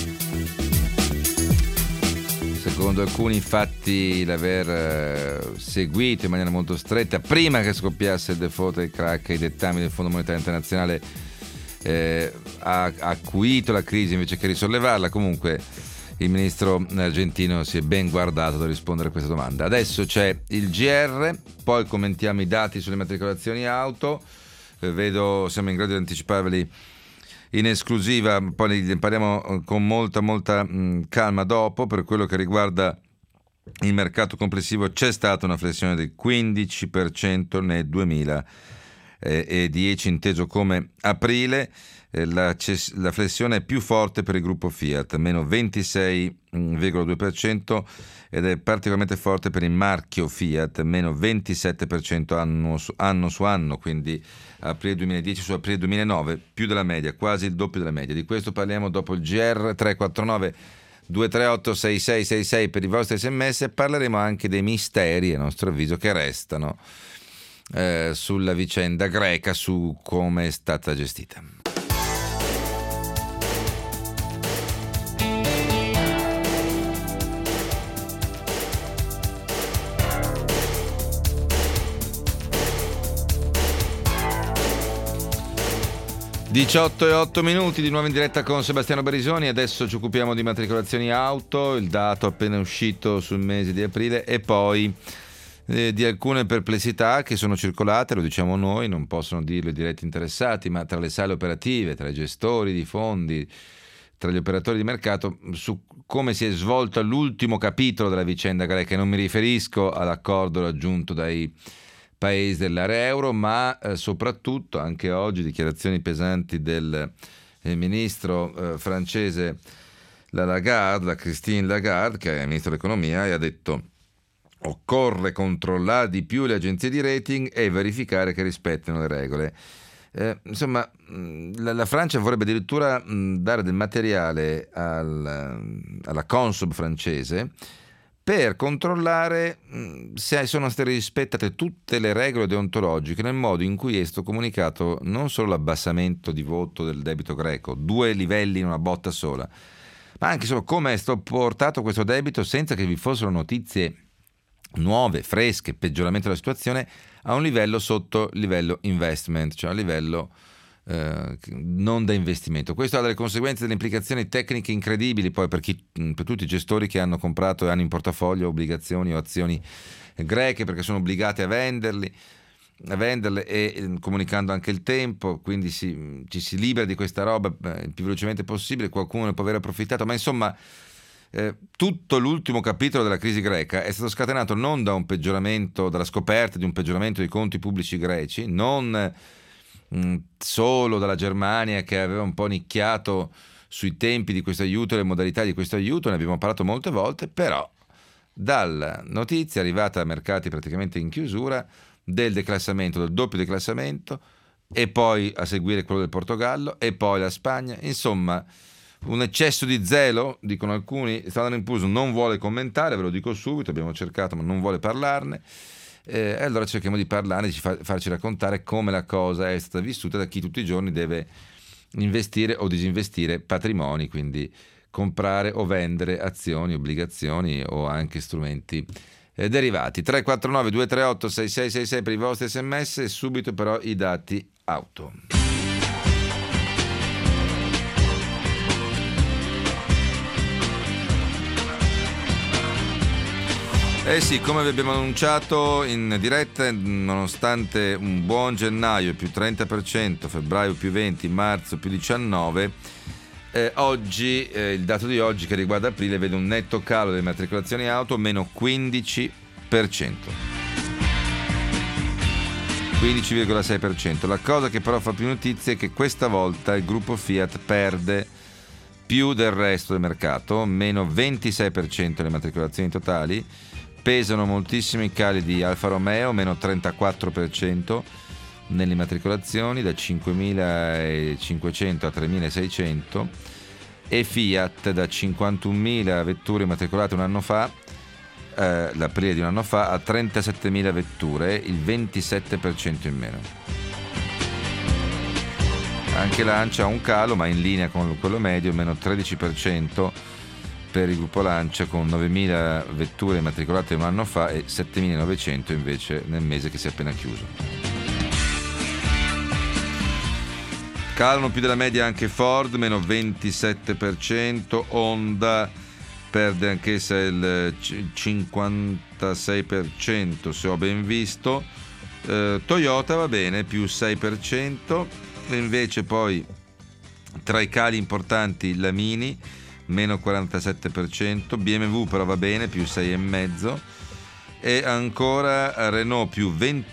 Secondo alcuni, infatti, l'aver seguito in maniera molto stretta prima che scoppiasse il default e il crack i dettami del Fondo Monetario Internazionale ha acuito la crisi invece che risollevarla. Comunque il ministro argentino si è ben guardato da rispondere a questa domanda. Adesso c'è il GR, poi commentiamo i dati sulle matricolazioni auto, vedo siamo in grado di anticiparveli in esclusiva, poi ne parliamo con molta calma dopo. Per quello che riguarda il mercato complessivo c'è stata una flessione del 15% nel 2010 inteso come aprile. La flessione è più forte per il gruppo Fiat, meno 26,2%, ed è particolarmente forte per il marchio Fiat, meno 27% anno su anno, quindi aprile 2010 su aprile 2009, più della media, quasi il doppio della media. Di questo parliamo dopo il GR. 349 238 6666 per i vostri sms. Parleremo anche dei misteri, a nostro avviso, che restano sulla vicenda greca, su come è stata gestita. e 8 minuti di nuovo in diretta con Sebastiano Barisoni. Adesso ci occupiamo di matricolazioni auto, il dato appena uscito sul mese di aprile, e poi di alcune perplessità che sono circolate, lo diciamo noi, non possono dirlo i diretti interessati, ma tra le sale operative, tra i gestori di fondi, tra gli operatori di mercato, su come si è svolto l'ultimo capitolo della vicenda greca. Non mi riferisco all'accordo raggiunto dai paesi dell'area euro, ma soprattutto anche oggi dichiarazioni pesanti del ministro francese la Christine Lagarde, che è ministro dell'economia, e ha detto: occorre controllare di più le agenzie di rating e verificare che rispettino le regole. Insomma, la Francia vorrebbe addirittura dare del materiale alla Consob francese per controllare se sono state rispettate tutte le regole deontologiche nel modo in cui è stato comunicato non solo l'abbassamento di voto del debito greco, 2 livelli in una botta sola, ma anche solo come è stato portato questo debito senza che vi fossero notizie nuove, fresche, peggioramento della situazione, a un livello sotto livello investment, cioè a un livello non da investimento. Questo ha delle conseguenze, delle implicazioni tecniche incredibili poi per tutti i gestori che hanno comprato e hanno in portafoglio obbligazioni o azioni greche, perché sono obbligati a venderle e comunicando anche il tempo, quindi ci si libera di questa roba il più velocemente possibile. Qualcuno ne può aver approfittato, ma insomma tutto l'ultimo capitolo della crisi greca è stato scatenato non da un peggioramento, dalla scoperta di un peggioramento dei conti pubblici greci, non solo dalla Germania, che aveva un po' nicchiato sui tempi di questo aiuto e le modalità di questo aiuto, ne abbiamo parlato molte volte, però dalla notizia arrivata a mercati praticamente in chiusura del declassamento, del doppio declassamento, e poi a seguire quello del Portogallo e poi la Spagna. Insomma, un eccesso di zelo, dicono alcuni. Standard & Poor's non vuole commentare, ve lo dico subito, abbiamo cercato ma non vuole parlarne, e allora cerchiamo di parlarne, di farci raccontare come la cosa è stata vissuta da chi tutti i giorni deve investire o disinvestire patrimoni, quindi comprare o vendere azioni, obbligazioni o anche strumenti derivati. 349 238 6666 per i vostri sms, e subito però i dati auto. Eh sì, come vi abbiamo annunciato in diretta, nonostante un buon gennaio più 30%, febbraio più 20%, marzo più 19%, oggi il dato di oggi che riguarda aprile vede un netto calo delle matricolazioni auto, meno 15%. 15,6%. La cosa che però fa più notizie è che questa volta il gruppo Fiat perde più del resto del mercato, meno 26% le matricolazioni totali. Pesano moltissimo i cali di Alfa Romeo, meno 34% nelle immatricolazioni, da 5.500 a 3.600, e Fiat da 51.000 vetture immatricolate un anno fa, l'aprile di un anno fa, a 37.000 vetture, il 27% in meno. Anche Lancia ha un calo, ma in linea con quello medio, meno 13% per il gruppo Lancia, con 9.000 vetture immatricolate un anno fa e 7.900 invece nel mese che si è appena chiuso. Calano più della media anche Ford, meno 27%, Honda perde anch'essa il 56% se ho ben visto, Toyota va bene, più 6%, invece poi tra i cali importanti la Mini, meno 47%, BMW però va bene, più 6,5%, e ancora Renault più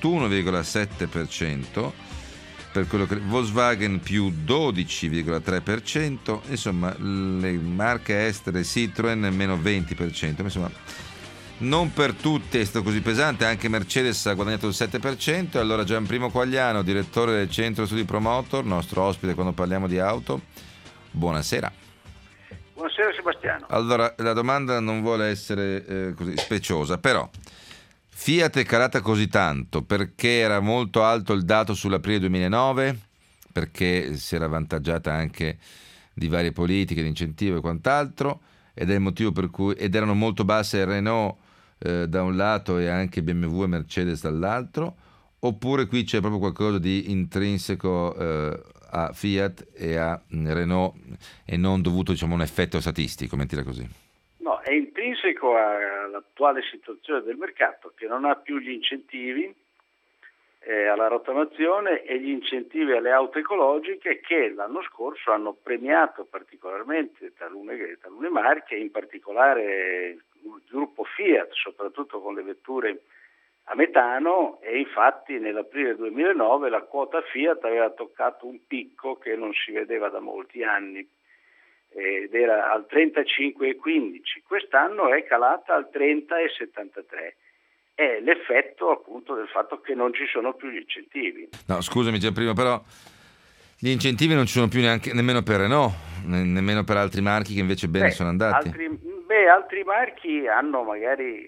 21,7%, per quello che Volkswagen più 12,3%, insomma le marche estere, Citroën meno 20%, insomma non per tutte è stato così pesante, anche Mercedes ha guadagnato il 7%. Allora Gianprimo Quagliano, direttore del Centro Studi Promotor, nostro ospite quando parliamo di auto, buonasera. Buonasera Sebastiano. Allora, la domanda non vuole essere così speciosa, però Fiat è calata così tanto perché era molto alto il dato sull'aprile 2009, perché si era avvantaggiata anche di varie politiche di incentivo e quant'altro, ed è il motivo per cui, ed erano molto basse Renault da un lato e anche BMW e Mercedes dall'altro, oppure qui c'è proprio qualcosa di intrinseco a Fiat e a Renault e non dovuto, diciamo, a un effetto statistico, mentira così? No, è intrinseco all'attuale situazione del mercato, che non ha più gli incentivi alla rottamazione e gli incentivi alle auto ecologiche, che l'anno scorso hanno premiato particolarmente talune marche, in particolare il gruppo Fiat, soprattutto con le vetture a metano, e infatti nell'aprile 2009 la quota Fiat aveva toccato un picco che non si vedeva da molti anni. ed era al 35,15, quest'anno è calata al 30,73. È l'effetto appunto del fatto che non ci sono più gli incentivi. No, scusami Gianprimo, però gli incentivi non ci sono più nemmeno per Renault, nemmeno per altri marchi che invece bene sono andati. Altri marchi hanno magari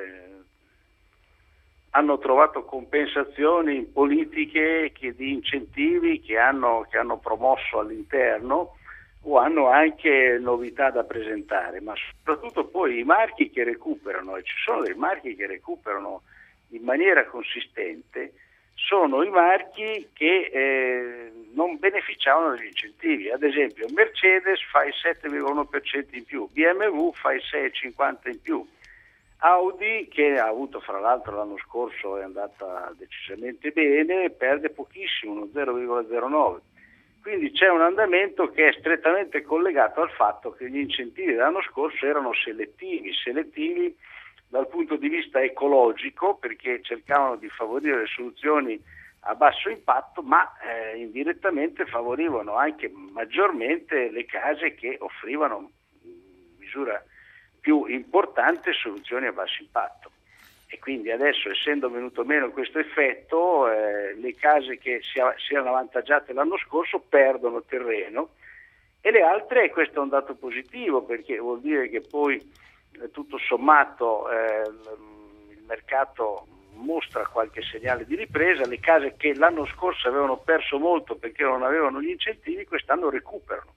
hanno trovato compensazioni politiche di incentivi che hanno promosso all'interno, o hanno anche novità da presentare, ma soprattutto poi i marchi che recuperano, e ci sono dei marchi che recuperano in maniera consistente, sono i marchi che non beneficiavano degli incentivi. Ad esempio Mercedes fa il 7,1% in più, BMW fa il 6,50% in più, Audi, che ha avuto fra l'altro l'anno scorso, è andata decisamente bene, perde pochissimo, uno 0,09%. Quindi c'è un andamento che è strettamente collegato al fatto che gli incentivi dell'anno scorso erano selettivi dal punto di vista ecologico, perché cercavano di favorire le soluzioni a basso impatto, ma indirettamente favorivano anche maggiormente le case che offrivano in misura più importante soluzioni a basso impatto. E quindi adesso, essendo venuto meno questo effetto, le case che si erano avvantaggiate l'anno scorso perdono terreno, e le altre, questo è un dato positivo, perché vuol dire che poi tutto sommato il mercato mostra qualche segnale di ripresa. Le case che l'anno scorso avevano perso molto perché non avevano gli incentivi, quest'anno recuperano.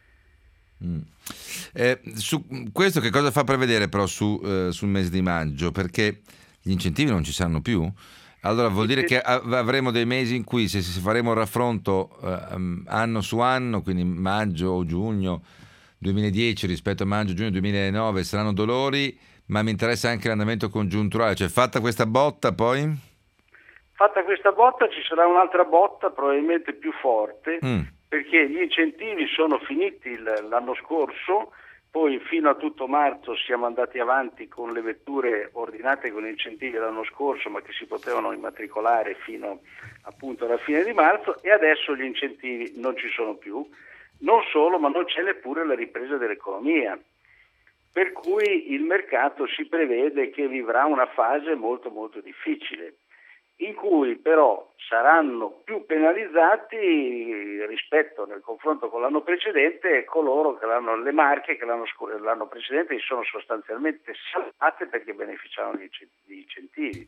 Su questo che cosa fa prevedere però sul mese di maggio? Perché gli incentivi non ci saranno più, allora vuol dire che avremo dei mesi in cui, se faremo un raffronto anno su anno, quindi maggio o giugno 2010 rispetto a maggio-giugno 2009, saranno dolori, ma mi interessa anche l'andamento congiunturale, cioè fatta questa botta poi? Fatta questa botta ci sarà un'altra botta probabilmente più forte, perché gli incentivi sono finiti l'anno scorso. Poi fino a tutto marzo siamo andati avanti con le vetture ordinate con incentivi l'anno scorso, ma che si potevano immatricolare fino appunto alla fine di marzo, e adesso gli incentivi non ci sono più. Non solo, ma non c'è neppure la ripresa dell'economia, per cui il mercato si prevede che vivrà una fase molto molto difficile, in cui però saranno più penalizzati rispetto nel confronto con l'anno precedente coloro che le marche che l'anno precedente si sono sostanzialmente salvate perché beneficiavano di incentivi.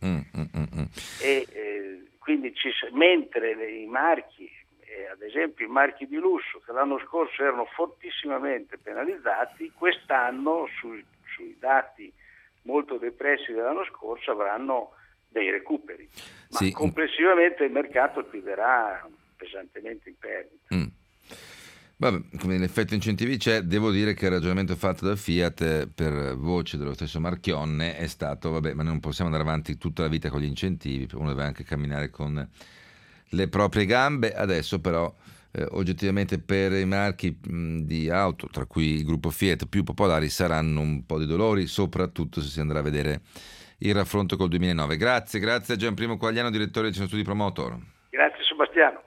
E quindi mentre i marchi, ad esempio i marchi di lusso che l'anno scorso erano fortissimamente penalizzati, quest'anno sui dati molto depressi dell'anno scorso avranno dei recuperi, ma sì, complessivamente il mercato chiuderà pesantemente in perdita. Vabbè, come l'effetto incentivi c'è, devo dire che il ragionamento fatto da Fiat per voce dello stesso Marchionne è stato, vabbè, ma non possiamo andare avanti tutta la vita con gli incentivi, uno deve anche camminare con le proprie gambe. Adesso però oggettivamente per i marchi di auto, tra cui il gruppo Fiat, più popolari, saranno un po' di dolori, soprattutto se si andrà a vedere il raffronto col 2009. Grazie a Gianprimo Quagliano, direttore del Centro Studi Promotor. Grazie Sebastiano.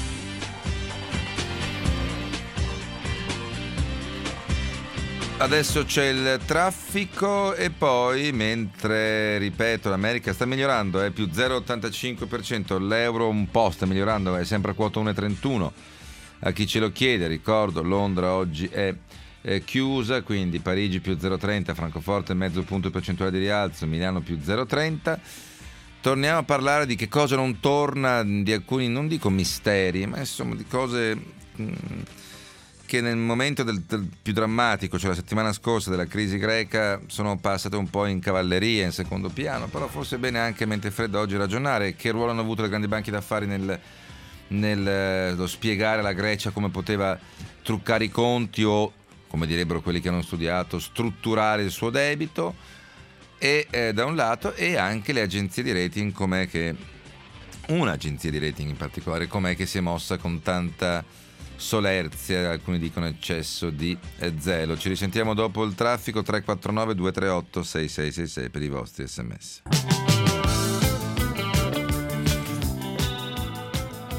Adesso c'è il traffico e poi, mentre, ripeto, l'America sta migliorando, è più 0,85%, l'euro un po' sta migliorando, è sempre a quota 1,31. A chi ce lo chiede, ricordo, Londra oggi è chiusa, quindi Parigi più 0,30, Francoforte mezzo punto percentuale di rialzo, Milano più 0,30. Torniamo a parlare di che cosa non torna, di alcuni, non dico misteri, ma insomma di cose che nel momento del più drammatico, cioè la settimana scorsa della crisi greca, sono passate un po' in cavalleria, in secondo piano, però forse è bene anche mentre fredda oggi ragionare che ruolo hanno avuto le grandi banche d'affari nello spiegare alla Grecia come poteva truccare i conti o, come direbbero quelli che hanno studiato, strutturare il suo debito, e da un lato, e anche le agenzie di rating, com'è che un'agenzia di rating in particolare com'è che si è mossa con tanta solerzia, alcuni dicono eccesso di zelo. Ci risentiamo dopo il traffico. 349 238 6666 per i vostri sms.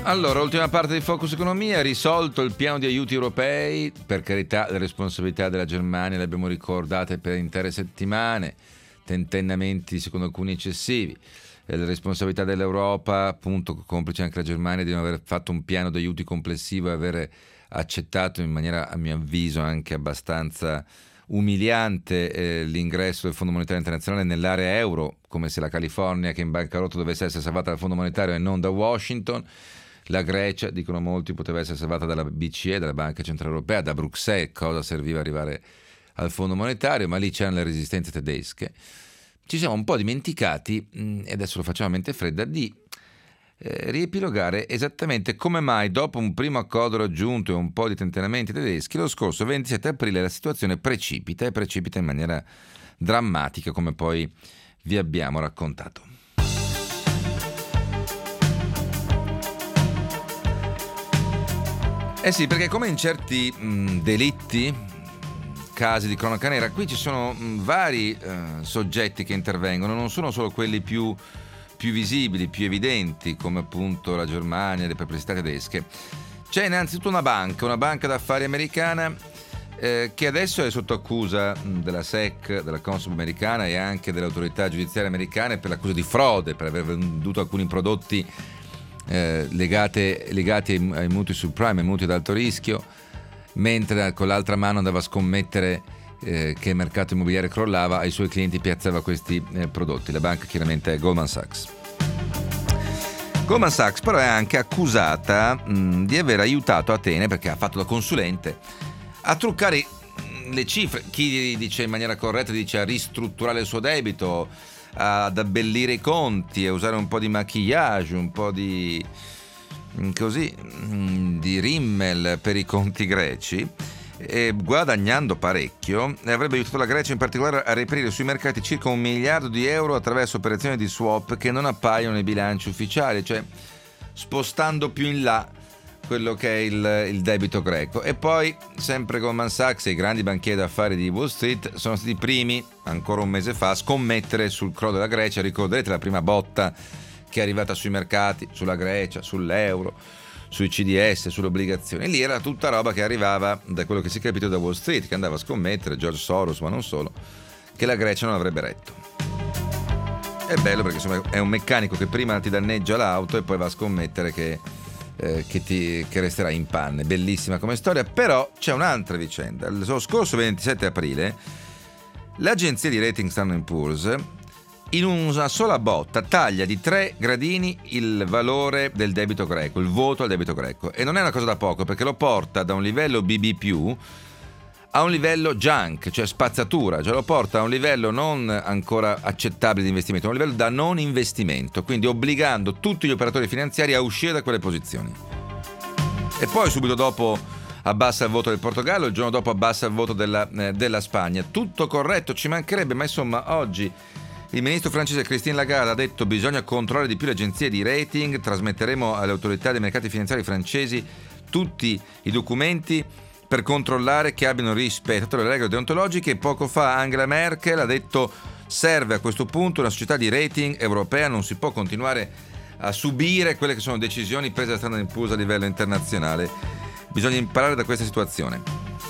Allora, ultima parte di Focus Economia, risolto il piano di aiuti europei, per carità le responsabilità della Germania le abbiamo ricordate per intere settimane, tentennamenti secondo alcuni eccessivi, le responsabilità dell'Europa, appunto complice anche la Germania di non aver fatto un piano di aiuti complessivo e aver accettato in maniera a mio avviso anche abbastanza umiliante l'ingresso del Fondo Monetario Internazionale nell'area euro, come se la California che è in bancarotta dovesse essere salvata dal Fondo Monetario e non da Washington. La Grecia, dicono molti, poteva essere salvata dalla BCE, dalla Banca Centrale Europea, da Bruxelles, cosa serviva arrivare al Fondo Monetario, ma lì c'erano le resistenze tedesche. Ci siamo un po' dimenticati, e adesso lo facciamo a mente fredda, di riepilogare esattamente come mai dopo un primo accordo raggiunto e un po' di tentennamenti tedeschi, lo scorso 27 aprile la situazione precipita in maniera drammatica, come poi vi abbiamo raccontato. Eh sì, perché come in certi delitti, casi di cronaca nera, qui ci sono vari soggetti che intervengono, non sono solo quelli più visibili, più evidenti, come appunto la Germania, le perplessità tedesche. C'è innanzitutto una banca d'affari americana che adesso è sotto accusa della SEC, della Consob americana e anche delle autorità giudiziarie americane per l'accusa di frode, per aver venduto alcuni prodotti legati ai mutui subprime, ai mutui ad alto rischio, mentre con l'altra mano andava a scommettere che il mercato immobiliare crollava, ai suoi clienti piazzava questi prodotti. La banca chiaramente è Goldman Sachs. Goldman Sachs però è anche accusata di aver aiutato Atene, perché ha fatto da consulente, a truccare le cifre. Chi dice in maniera corretta dice a ristrutturare il suo debito, ad abbellire i conti, a usare un po' di maquillage, un po' di rimmel per i conti greci, e guadagnando parecchio, e avrebbe aiutato la Grecia in particolare a reperire sui mercati circa 1 miliardo di euro attraverso operazioni di swap che non appaiono nei bilanci ufficiali, cioè spostando più in là quello che è il debito greco. E poi sempre Goldman Sachs e i grandi banchieri d'affari di Wall Street sono stati i primi, ancora un mese fa, a scommettere sul crollo della Grecia. Ricorderete la prima botta che è arrivata sui mercati, sulla Grecia, sull'euro, sui CDS, sulle obbligazioni. Lì era tutta roba che arrivava da quello che si è capito da Wall Street, che andava a scommettere, George Soros, ma non solo, che la Grecia non avrebbe retto. È bello perché insomma è un meccanico che prima ti danneggia l'auto e poi va a scommettere che resterà in panne. Bellissima come storia. Però c'è un'altra vicenda. Lo scorso 27 aprile l'agenzia di rating Standard & Poor's in una sola botta taglia di 3 gradini il valore del debito greco, il voto al debito greco, e non è una cosa da poco, perché lo porta da un livello BB+ a un livello junk, cioè spazzatura, cioè lo porta a un livello non ancora accettabile di investimento, a un livello da non investimento, quindi obbligando tutti gli operatori finanziari a uscire da quelle posizioni. E poi subito dopo abbassa il voto del Portogallo, il giorno dopo abbassa il voto della Spagna. Tutto corretto, ci mancherebbe, ma insomma oggi il ministro francese Christine Lagarde ha detto bisogna controllare di più le agenzie di rating, trasmetteremo alle autorità dei mercati finanziari francesi tutti i documenti per controllare che abbiano rispettato le regole deontologiche. Poco fa Angela Merkel ha detto serve a questo punto una società di rating europea, non si può continuare a subire quelle che sono decisioni prese da Standard & Poor's a livello internazionale, bisogna imparare da questa situazione.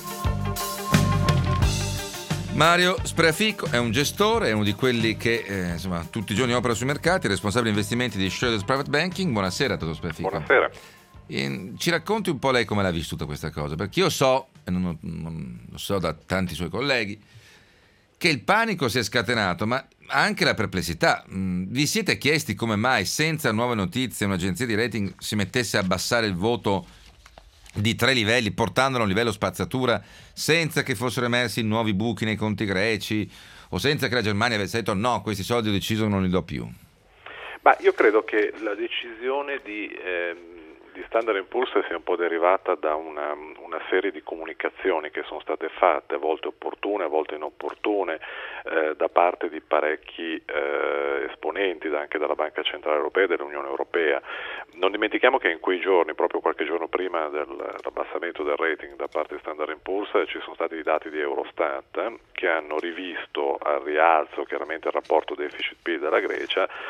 Mario Spreafico è un gestore, è uno di quelli che insomma tutti i giorni opera sui mercati, responsabile investimenti di Schroders Private Banking. Buonasera, dottor Spreafico. Buonasera. Ci racconti un po' lei come l'ha vissuta questa cosa, perché io so, e non lo so da tanti suoi colleghi, che il panico si è scatenato, ma anche la perplessità. Vi siete chiesti come mai senza nuove notizie un'agenzia di rating si mettesse a abbassare il voto di 3 livelli, portandolo a un livello spazzatura, senza che fossero emersi nuovi buchi nei conti greci, o senza che la Germania avesse detto no, questi soldi ho deciso non li do più? Ma io credo che la decisione di Standard & Poor's sia un po' derivata da una serie di comunicazioni che sono state fatte, a volte opportune, a volte inopportune, da parte di parecchi esponenti, anche dalla Banca Centrale Europea e dell'Unione Europea. Non dimentichiamo che in quei giorni, proprio qualche giorno prima dell'abbassamento del rating da parte di Standard & Poor's, ci sono stati i dati di Eurostat che hanno rivisto al rialzo chiaramente il rapporto deficit-PIL della Grecia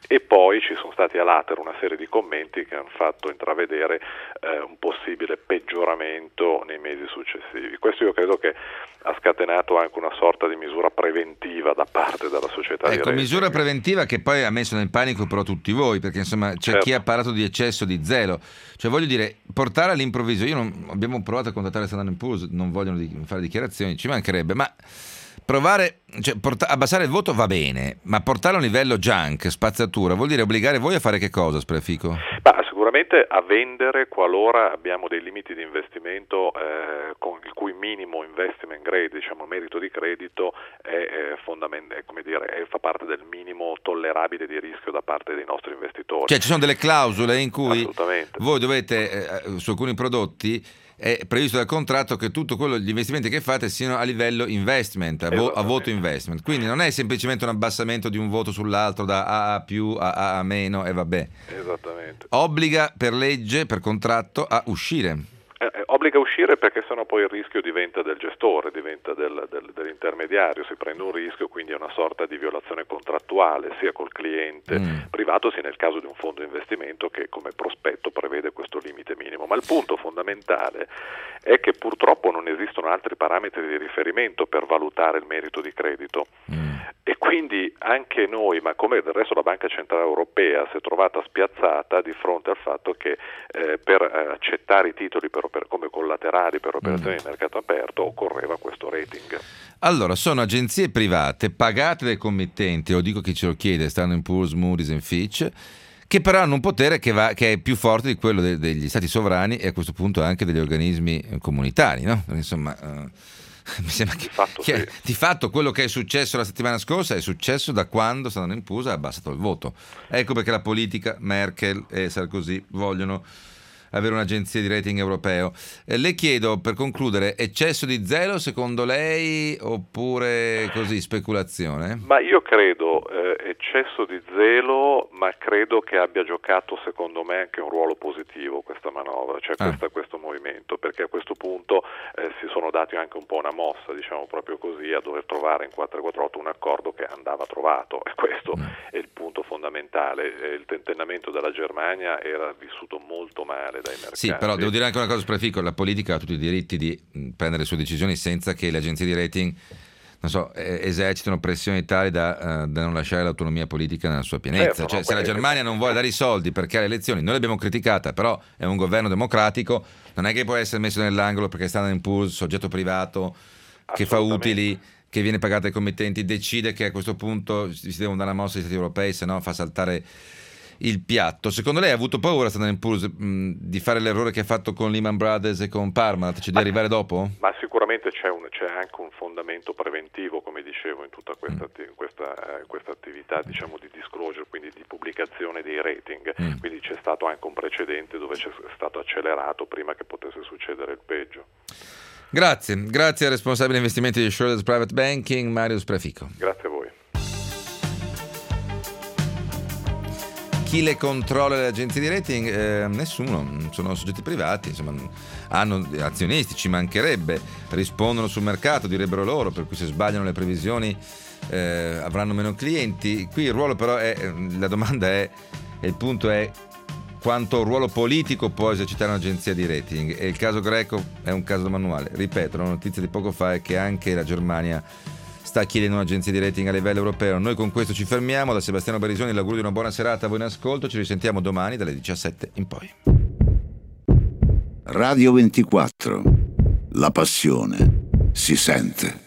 E poi ci sono stati all'Ater una serie di commenti che hanno fatto intravedere un possibile peggioramento nei mesi successivi. Questo io credo che ha scatenato anche una sorta di misura preventiva da parte della società di rating. Misura preventiva che poi ha messo nel panico però tutti voi, perché insomma c'è chi ha parlato di eccesso di zelo. Cioè voglio dire, portare all'improvviso, abbiamo provato a contattare Standard & Poor's, non vogliono fare dichiarazioni, ci mancherebbe, ma provare, abbassare il voto va bene, ma portarlo a un livello junk, spazzatura, vuol dire obbligare voi a fare che cosa, Spreafico? Sicuramente a vendere qualora abbiamo dei limiti di investimento con il cui minimo investment grade, diciamo merito di credito, è fondamentale, come dire, fa parte del minimo tollerabile di rischio da parte dei nostri investitori. Cioè ci sono delle clausole in cui voi dovete, su alcuni prodotti, è previsto dal contratto che tutto quello, gli investimenti che fate siano a livello investment, a voto investment, quindi non è semplicemente un abbassamento di un voto sull'altro da A più a meno e vabbè. Esattamente. Obbliga per legge, per contratto a uscire. Obbliga a uscire perché sennò poi il rischio diventa del gestore, diventa dell'intermediario, si prende un rischio, quindi è una sorta di violazione contrattuale sia col cliente privato sia nel caso di un fondo investimento che come prospetto prevede questo limite minimo. Ma il punto fondamentale è che purtroppo non esistono altri parametri di riferimento per valutare il merito di credito e quindi anche noi, ma come del resto la Banca Centrale Europea, si è trovata spiazzata di fronte al fatto che per accettare i titoli come collaterali per operazioni di mercato aperto occorreva questo rating. Allora, sono agenzie private pagate dai committenti, lo dico chi ce lo chiede, Standard & Poor's, Moody's e Fitch, che però hanno un potere che è più forte di quello degli stati sovrani e a questo punto anche degli organismi comunitari, no? Insomma, mi sembra che di fatto quello che è successo la settimana scorsa è successo da quando Standard & Poor's ha abbassato il voto. Ecco perché la politica, Merkel e Sarkozy vogliono avere un'agenzia di rating europeo. Le chiedo, per concludere, eccesso di zelo secondo lei oppure così speculazione? Ma io credo eccesso di zelo, ma credo che abbia giocato secondo me anche un ruolo positivo questa manovra, cioè questo movimento, perché a questo punto si sono dati anche un po' una mossa, diciamo proprio così, a dover trovare in 448 un accordo che andava trovato, e questo è il punto fondamentale. Il tentennamento della Germania era vissuto molto male dai mercati. Sì, però devo dire anche una cosa, Spreafico, la politica ha tutti i diritti di prendere le sue decisioni senza che le agenzie di rating esercitano pressioni tali da non lasciare l'autonomia politica nella sua pienezza. Se la Germania non vuole dare i soldi perché alle elezioni, noi l'abbiamo criticata, però è un governo democratico, non è che può essere messo nell'angolo perché Standard & Poor's, soggetto privato che fa utili, che viene pagato dai committenti, decide che a questo punto si devono dare una mossa agli stati europei, se no fa saltare il piatto. Secondo lei ha avuto paura Standard & Poor's di fare l'errore che ha fatto con Lehman Brothers e con Parmalat, cioè di arrivare dopo? Ma sicuramente c'è anche un fondamento preventivo, come dicevo, in tutta questa attività, diciamo, di disclosure, quindi di pubblicazione dei rating, quindi c'è stato anche un precedente dove c'è stato accelerato prima che potesse succedere il peggio. Grazie al responsabile investimenti di Schroders Private Banking, Mario Spreafico. Grazie a voi. Chi le controlla le agenzie di rating? Nessuno, sono soggetti privati, insomma, hanno azionisti, ci mancherebbe, rispondono sul mercato, direbbero loro, per cui se sbagliano le previsioni avranno meno clienti. Qui il ruolo però la domanda è, e il punto è, quanto ruolo politico può esercitare un'agenzia di rating, e il caso greco è un caso da manuale. Ripeto, la notizia di poco fa è che anche la Germania sta chiedendo un'agenzia di rating a livello europeo. Noi con questo ci fermiamo. Da Sebastiano Barisoni l'augurio di una buona serata a voi in ascolto, ci risentiamo domani dalle 17 in poi. Radio 24, la passione si sente.